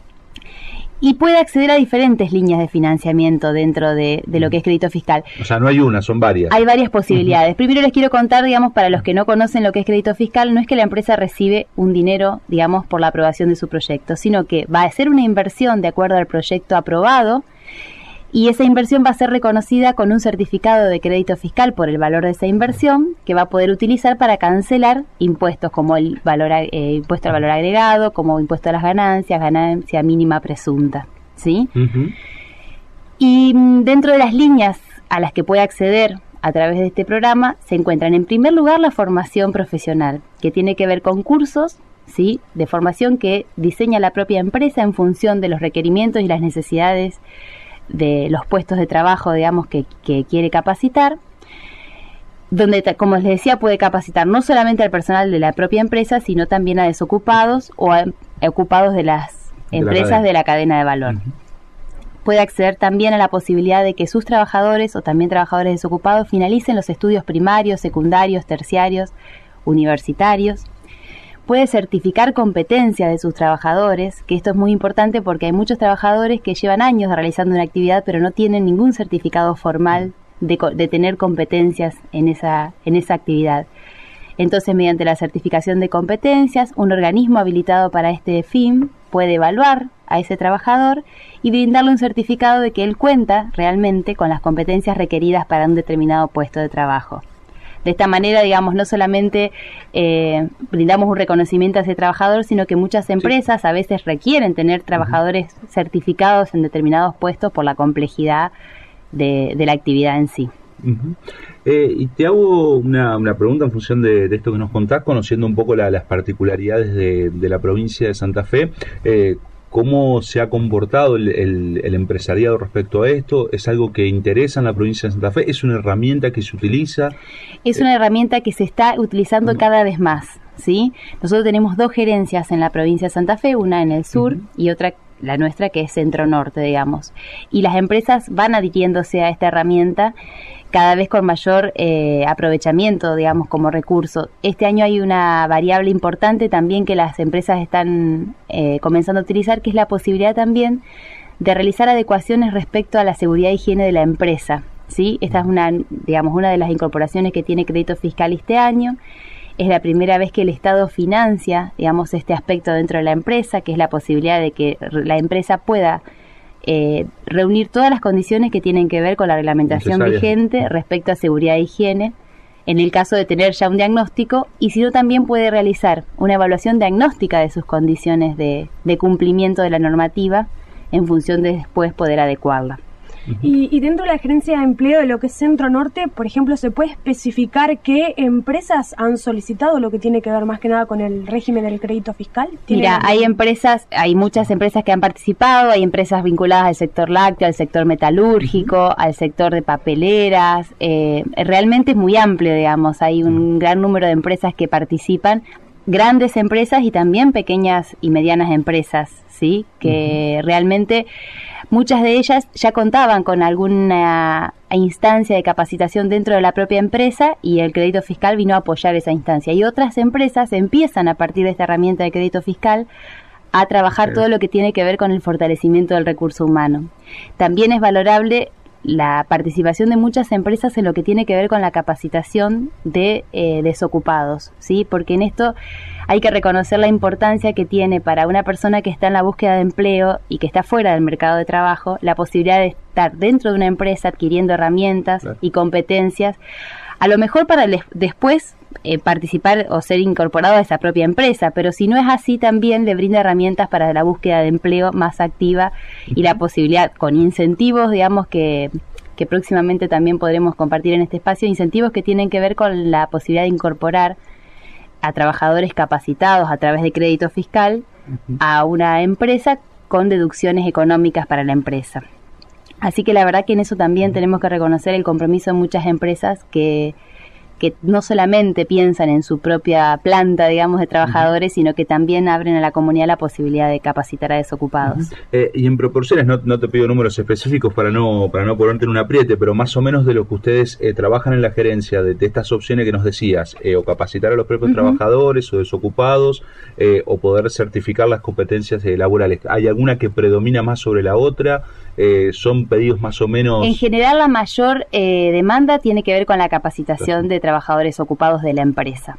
y puede acceder a diferentes líneas de financiamiento dentro de lo que es crédito fiscal. O sea, no hay una, son varias. Hay varias posibilidades. Primero les quiero contar, digamos, para los que no conocen lo que es crédito fiscal, no es que la empresa recibe un dinero, digamos, por la aprobación de su proyecto, sino que va a ser una inversión de acuerdo al proyecto aprobado y esa inversión va a ser reconocida con un certificado de crédito fiscal por el valor de esa inversión que va a poder utilizar para cancelar impuestos como el impuesto al valor agregado, como impuesto a las ganancias, ganancia mínima presunta, ¿sí? Y dentro de las líneas a las que puede acceder a través de este programa se encuentran en primer lugar la formación profesional, que tiene que ver con cursos, ¿sí?, de formación que diseña la propia empresa en función de los requerimientos y las necesidades de los puestos de trabajo, digamos, que quiere capacitar, donde, como les decía, puede capacitar no solamente al personal de la propia empresa, sino también a desocupados o a ocupados de las empresas de la cadena de valor. Puede acceder también a la posibilidad de que sus trabajadores o también trabajadores desocupados finalicen los estudios primarios, secundarios, terciarios, universitarios. Puede certificar competencia de sus trabajadores, que esto es muy importante porque hay muchos trabajadores que llevan años realizando una actividad pero no tienen ningún certificado formal de tener competencias en esa actividad. Entonces, mediante la certificación de competencias, un organismo habilitado para este fin puede evaluar a ese trabajador y brindarle un certificado de que él cuenta realmente con las competencias requeridas para un determinado puesto de trabajo. De esta manera, digamos, no solamente brindamos un reconocimiento a ese trabajador, sino que muchas empresas a veces requieren tener trabajadores certificados en determinados puestos por la complejidad de la actividad en sí. Y te hago una pregunta en función de esto que nos contás, conociendo un poco las particularidades de la provincia de Santa Fe. ¿Cómo se ha comportado el empresariado respecto a esto? ¿Es algo que interesa en la provincia de Santa Fe? ¿Es una herramienta que se utiliza? Es una herramienta que se está utilizando cada vez más, ¿sí? Nosotros tenemos 2 gerencias en la provincia de Santa Fe, una en el sur y otra, la nuestra, que es centro-norte, digamos. Y las empresas van adhiriéndose a esta herramienta cada vez con mayor aprovechamiento, digamos, como recurso. Este año hay una variable importante también que las empresas están comenzando a utilizar, que es la posibilidad también de realizar adecuaciones respecto a la seguridad e higiene de la empresa, ¿sí? Esta es una de las incorporaciones que tiene crédito fiscal este año. Es la primera vez que el Estado financia, digamos, este aspecto dentro de la empresa, que es la posibilidad de que la empresa pueda reunir todas las condiciones que tienen que ver con la reglamentación vigente respecto a seguridad e higiene, en el caso de tener ya un diagnóstico, y si no también puede realizar una evaluación diagnóstica de sus condiciones de cumplimiento de la normativa en función de después poder adecuarla. Y dentro de la gerencia de empleo de lo que es Centro Norte, por ejemplo, ¿se puede especificar qué empresas han solicitado lo que tiene que ver más que nada con el régimen del crédito fiscal? Mira, hay muchas empresas que han participado, hay empresas vinculadas al sector lácteo, al sector metalúrgico, al sector de papeleras, realmente es muy amplio, digamos, hay un gran número de empresas que participan, grandes empresas y también pequeñas y medianas empresas, ¿sí? Que realmente Muchas de ellas ya contaban con alguna instancia de capacitación dentro de la propia empresa y el crédito fiscal vino a apoyar esa instancia. Y otras empresas empiezan a partir de esta herramienta de crédito fiscal a trabajar todo lo que tiene que ver con el fortalecimiento del recurso humano. También es valorable la participación de muchas empresas en lo que tiene que ver con la capacitación de desocupados, ¿sí? Porque en esto hay que reconocer la importancia que tiene para una persona que está en la búsqueda de empleo y que está fuera del mercado de trabajo, la posibilidad de estar dentro de una empresa adquiriendo herramientas y competencias, a lo mejor para después participar o ser incorporado a esa propia empresa, pero si no es así también le brinda herramientas para la búsqueda de empleo más activa y la posibilidad con incentivos, digamos, que próximamente también podremos compartir en este espacio, incentivos que tienen que ver con la posibilidad de incorporar a trabajadores capacitados a través de crédito fiscal a una empresa con deducciones económicas para la empresa. Así que la verdad que en eso también tenemos que reconocer el compromiso de muchas empresas que no solamente piensan en su propia planta, digamos, de trabajadores, sino que también abren a la comunidad la posibilidad de capacitar a desocupados. Y en proporciones, no te pido números específicos para no ponerte en un apriete, pero más o menos de lo que ustedes trabajan en la gerencia, de estas opciones que nos decías, o capacitar a los propios trabajadores o desocupados, o poder certificar las competencias laborales. ¿Hay alguna que predomina más sobre la otra? ¿Son pedidos más o menos...? En general, la mayor demanda tiene que ver con la capacitación de trabajadores ocupados de la empresa.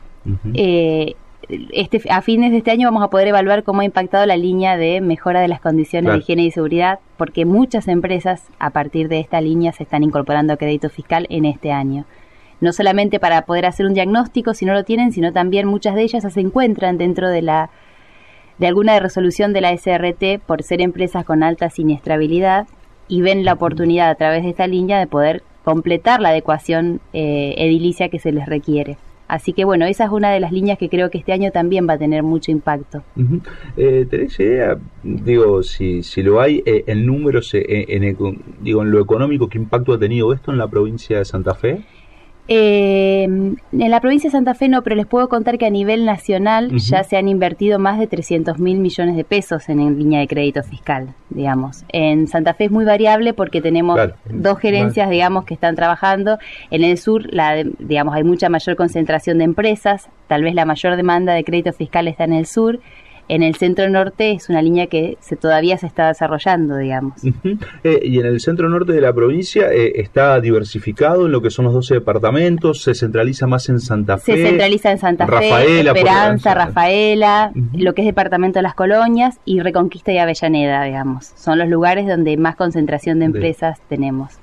A fines de este año vamos a poder evaluar cómo ha impactado la línea de mejora de las condiciones de higiene y seguridad, porque muchas empresas a partir de esta línea se están incorporando a crédito fiscal en este año. No solamente para poder hacer un diagnóstico si no lo tienen, sino también muchas de ellas se encuentran dentro de alguna resolución de la SRT por ser empresas con alta siniestrabilidad y ven la oportunidad a través de esta línea de poder completar la adecuación edilicia que se les requiere. Así que bueno, esa es una de las líneas que creo que este año también va a tener mucho impacto. ¿Tenés idea, digo, si lo hay, en números, en lo económico, qué impacto ha tenido esto en la provincia de Santa Fe? En la provincia de Santa Fe no, pero les puedo contar que a nivel nacional ya se han invertido más de 300.000 millones de pesos en línea de crédito fiscal, digamos. En Santa Fe es muy variable porque tenemos dos gerencias, digamos, que están trabajando. En el sur, digamos, hay mucha mayor concentración de empresas, tal vez la mayor demanda de crédito fiscal está en el sur. En el centro norte es una línea que todavía se está desarrollando, digamos. Y en el centro norte de la provincia está diversificado en lo que son los 12 departamentos, se centraliza más en Santa Fe. Se centraliza en Santa Fe, Esperanza, Rafaela, lo que es departamento de las Colonias y Reconquista y Avellaneda, digamos. Son los lugares donde más concentración de empresas tenemos.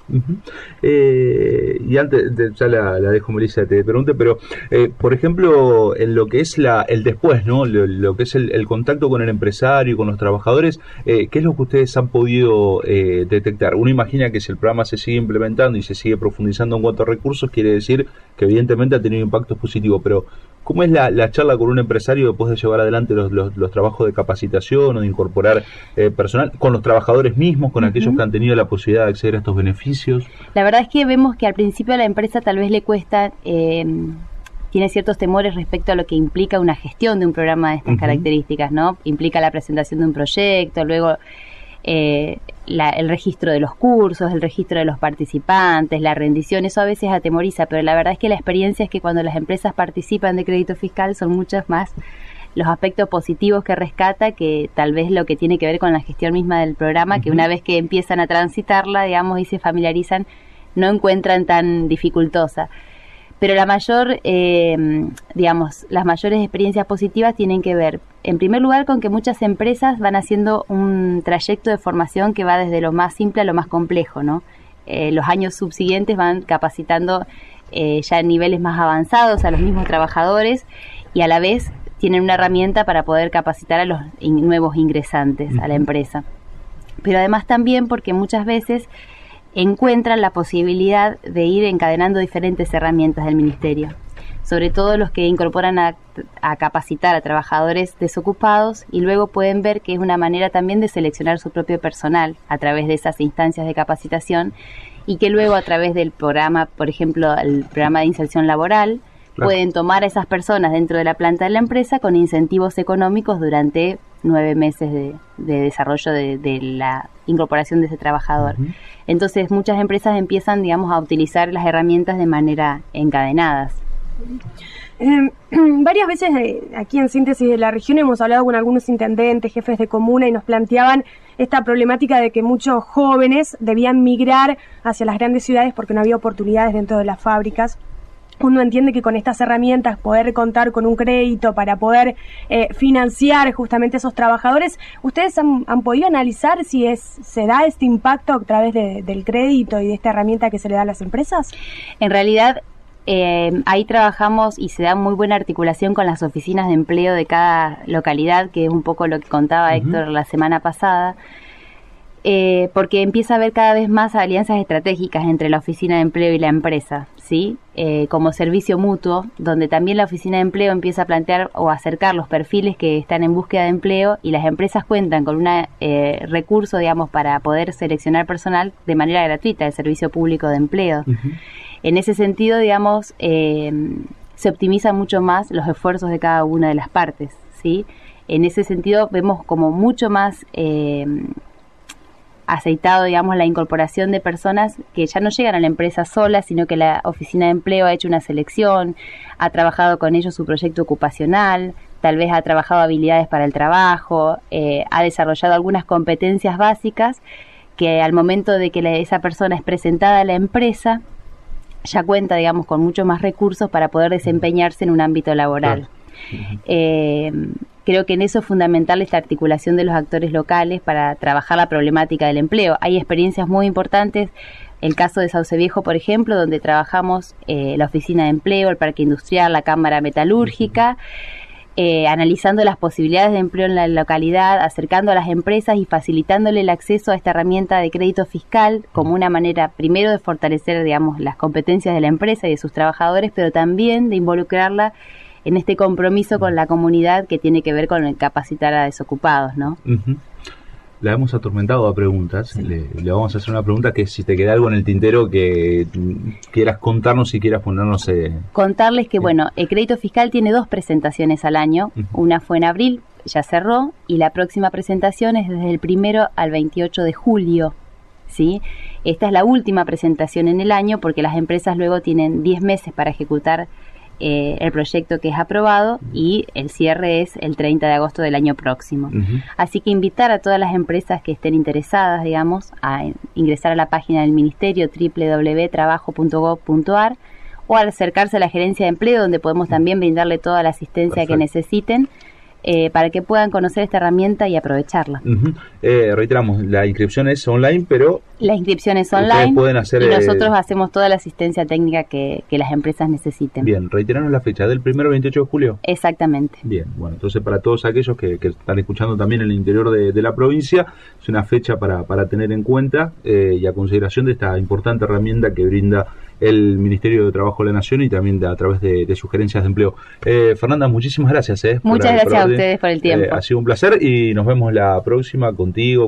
Y antes, ya la dejo, Melissa, te pregunte, pero por ejemplo, en lo que es el después, ¿no? Lo que es el contacto con el empresario, con los trabajadores, ¿qué es lo que ustedes han podido detectar? Uno imagina que si el programa se sigue implementando y se sigue profundizando en cuanto a recursos, quiere decir que evidentemente ha tenido impactos positivos, pero ¿cómo es la charla con un empresario después de llevar adelante los trabajos de capacitación o de incorporar personal, con los trabajadores mismos, con aquellos que han tenido la posibilidad de acceder a estos beneficios? La verdad es que vemos que al principio a la empresa tal vez le cuesta... tiene ciertos temores respecto a lo que implica una gestión de un programa de estas características, ¿no? Implica la presentación de un proyecto, luego el registro de los cursos, el registro de los participantes, la rendición, eso a veces atemoriza, pero la verdad es que la experiencia es que cuando las empresas participan de crédito fiscal son muchas más los aspectos positivos que rescata que tal vez lo que tiene que ver con la gestión misma del programa, que una vez que empiezan a transitarla, digamos, y se familiarizan, no encuentran tan dificultosa. Pero la mayor, las mayores experiencias positivas tienen que ver, en primer lugar, con que muchas empresas van haciendo un trayecto de formación que va desde lo más simple a lo más complejo, ¿no? Los años subsiguientes van capacitando ya en niveles más avanzados a los mismos trabajadores y a la vez tienen una herramienta para poder capacitar a los nuevos ingresantes a la empresa. Pero además también porque muchas veces encuentran la posibilidad de ir encadenando diferentes herramientas del Ministerio, sobre todo los que incorporan a capacitar a trabajadores desocupados y luego pueden ver que es una manera también de seleccionar su propio personal a través de esas instancias de capacitación y que luego a través del programa, por ejemplo, el programa de inserción laboral, pueden tomar a esas personas dentro de la planta de la empresa con incentivos económicos durante 9 meses de desarrollo de la incorporación de ese trabajador. Entonces muchas empresas empiezan, digamos, a utilizar las herramientas de manera encadenadas. Varias veces aquí en Síntesis de la Región hemos hablado con algunos intendentes, jefes de comuna, y nos planteaban esta problemática de que muchos jóvenes debían migrar hacia las grandes ciudades porque no había oportunidades dentro de las fábricas. Uno entiende que con estas herramientas, poder contar con un crédito para poder financiar justamente esos trabajadores, ¿ustedes han podido analizar si se da este impacto a través del crédito y de esta herramienta que se le da a las empresas? En realidad, ahí trabajamos y se da muy buena articulación con las oficinas de empleo de cada localidad, que es un poco lo que contaba Héctor la semana pasada, porque empieza a haber cada vez más alianzas estratégicas entre la oficina de empleo y la empresa, ¿sí? Como servicio mutuo, donde también la oficina de empleo empieza a plantear o acercar los perfiles que están en búsqueda de empleo, y las empresas cuentan con un recurso, digamos, para poder seleccionar personal de manera gratuita, el servicio público de empleo. En ese sentido, digamos, se optimizan mucho más los esfuerzos de cada una de las partes, ¿sí? En ese sentido vemos como mucho más aceitado, digamos, la incorporación de personas que ya no llegan a la empresa sola, sino que la oficina de empleo ha hecho una selección, ha trabajado con ellos su proyecto ocupacional, tal vez ha trabajado habilidades para el trabajo, ha desarrollado algunas competencias básicas que al momento de que esa persona es presentada a la empresa, ya cuenta, digamos, con muchos más recursos para poder desempeñarse en un ámbito laboral. Creo que en eso es fundamental esta articulación de los actores locales para trabajar la problemática del empleo. Hay experiencias muy importantes, el caso de Sauce Viejo, por ejemplo, donde trabajamos la oficina de empleo, el parque industrial, la cámara metalúrgica, analizando las posibilidades de empleo en la localidad, acercando a las empresas y facilitándole el acceso a esta herramienta de crédito fiscal como una manera, primero, de fortalecer, digamos, las competencias de la empresa y de sus trabajadores, pero también de involucrarla en este compromiso con la comunidad que tiene que ver con el capacitar a desocupados, ¿no? La hemos atormentado a preguntas. Sí. Le vamos a hacer una pregunta que si te queda algo en el tintero que quieras contarnos y quieras ponernos... Contarles que, bueno, el crédito fiscal tiene 2 presentaciones al año. Una fue en abril, ya cerró, y la próxima presentación es desde el 1 al 28 de julio, ¿sí? Esta es la última presentación en el año porque las empresas luego tienen 10 meses para ejecutar el proyecto que es aprobado, y el cierre es el 30 de agosto del año próximo. Así que invitar a todas las empresas que estén interesadas, digamos, a ingresar a la página del Ministerio www.trabajo.gov.ar o al acercarse a la Gerencia de Empleo, donde podemos también brindarle toda la asistencia que necesiten, para que puedan conocer esta herramienta y aprovecharla. Reiteramos, la inscripción es online, pero... La inscripción es online pueden hacer, y nosotros hacemos toda la asistencia técnica que las empresas necesiten. Bien, reiteramos la fecha, del 1 al 28 de julio. Exactamente. Bien, bueno, entonces para todos aquellos que están escuchando también en el interior de la provincia, es una fecha para tener en cuenta y a consideración de esta importante herramienta que brinda el Ministerio de Trabajo de la Nación y también a través de sugerencias de empleo. Fernanda, muchísimas gracias. Muchas gracias a ustedes por el tiempo. Ha sido un placer y nos vemos la próxima contigo,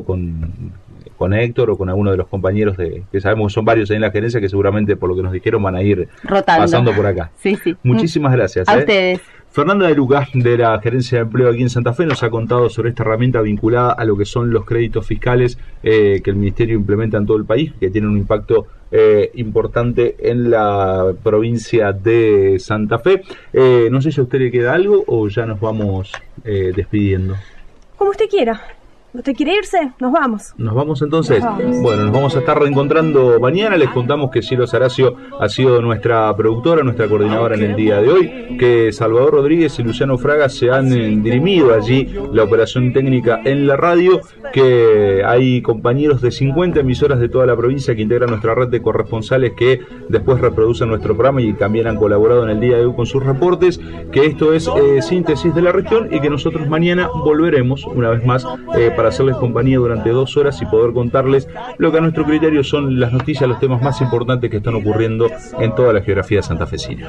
con Héctor o con alguno de los compañeros que sabemos que son varios ahí en la gerencia que seguramente por lo que nos dijeron van a ir rotando, pasando por acá. Sí. Muchísimas gracias. A ustedes. Fernanda de Lucas, de la Gerencia de Empleo aquí en Santa Fe, nos ha contado sobre esta herramienta vinculada a lo que son los créditos fiscales que el Ministerio implementa en todo el país, que tienen un impacto importante en la provincia de Santa Fe. No sé si a usted le queda algo o ya nos vamos despidiendo. Como usted quiera. ¿Usted quiere irse? Nos vamos. Nos vamos entonces. Nos vamos. Bueno, nos vamos a estar reencontrando mañana. Les contamos que Cielo Saracio ha sido nuestra productora, nuestra coordinadora en el día de hoy, que Salvador Rodríguez y Luciano Fraga se han dirimido allí la operación técnica en la radio, que hay compañeros de 50 emisoras de toda la provincia que integran nuestra red de corresponsales que después reproducen nuestro programa y también han colaborado en el día de hoy con sus reportes, que esto es Síntesis de la Región y que nosotros mañana volveremos una vez más para hacerles compañía durante 2 horas y poder contarles lo que a nuestro criterio son las noticias, los temas más importantes que están ocurriendo en toda la geografía santafesina.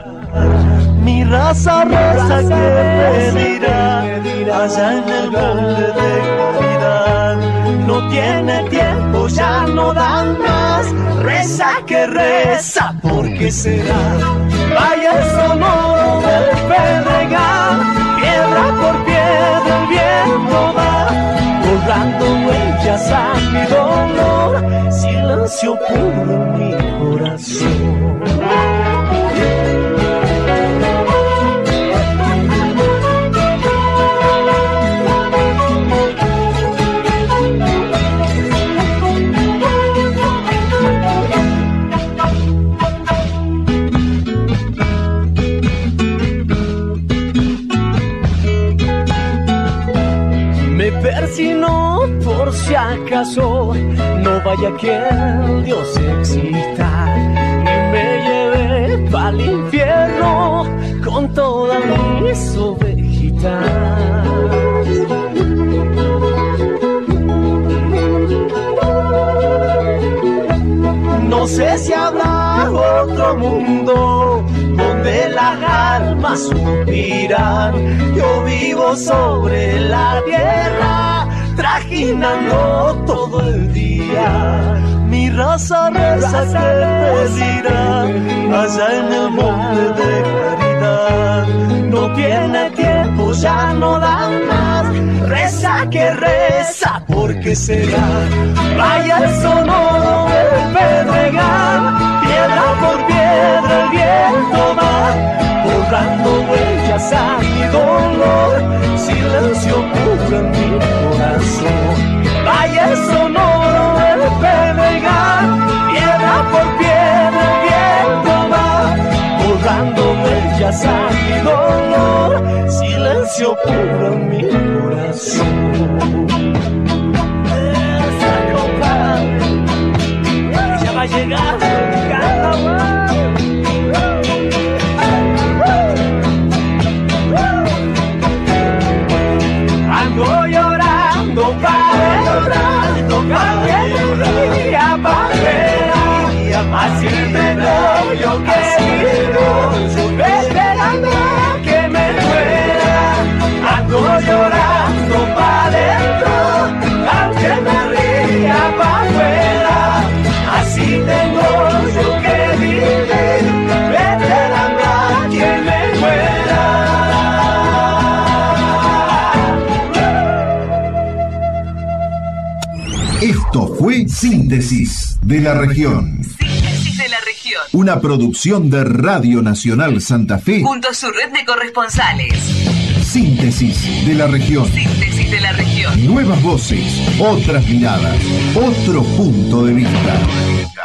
Mi raza reza que me dirá allá en el monte de Navidad. No tiene tiempo, ya no dan más. Reza que reza, porque será. Vaya el sonoro del pedregal, piedra por piedra el viento va. silencio puro en mi corazón. Persino por si acaso no vaya que el Dios exista y me lleve pa'l infierno con todas mis ovejitas. No sé si habrá otro mundo donde las almas suspiran. Yo vivo sobre la tierra, trajinando todo el día. Mi raza reza que pedirá allá en el monte de caridad. No tiene tiempo, ya no da más. Reza que reza, porque será. Vaya el sonoro del pedregal, piedra por piedra el viento va, borrando huellas a mi dolor, silencio puro en mi corazón. Vaya el sonoro del pedregal, piedra por piedra el viento va, borrando huellas a mi dolor, silencio puro en mi corazón. Esa compadre, ella va a llegar de carnaval. Ando llorando para llorando, cambiaría para así tengo yo querido, esperando que me muera. Ando llorando para adentro, aunque me ría para afuera. Así tengo yo que vivir, esperando a quien me muera. Esto fue Síntesis de la Región. Síntesis de la Región. Una producción de Radio Nacional Santa Fe junto a su red de corresponsales. Síntesis de la Región. Síntesis de la Región. Nuevas voces, otras miradas, otro punto de vista.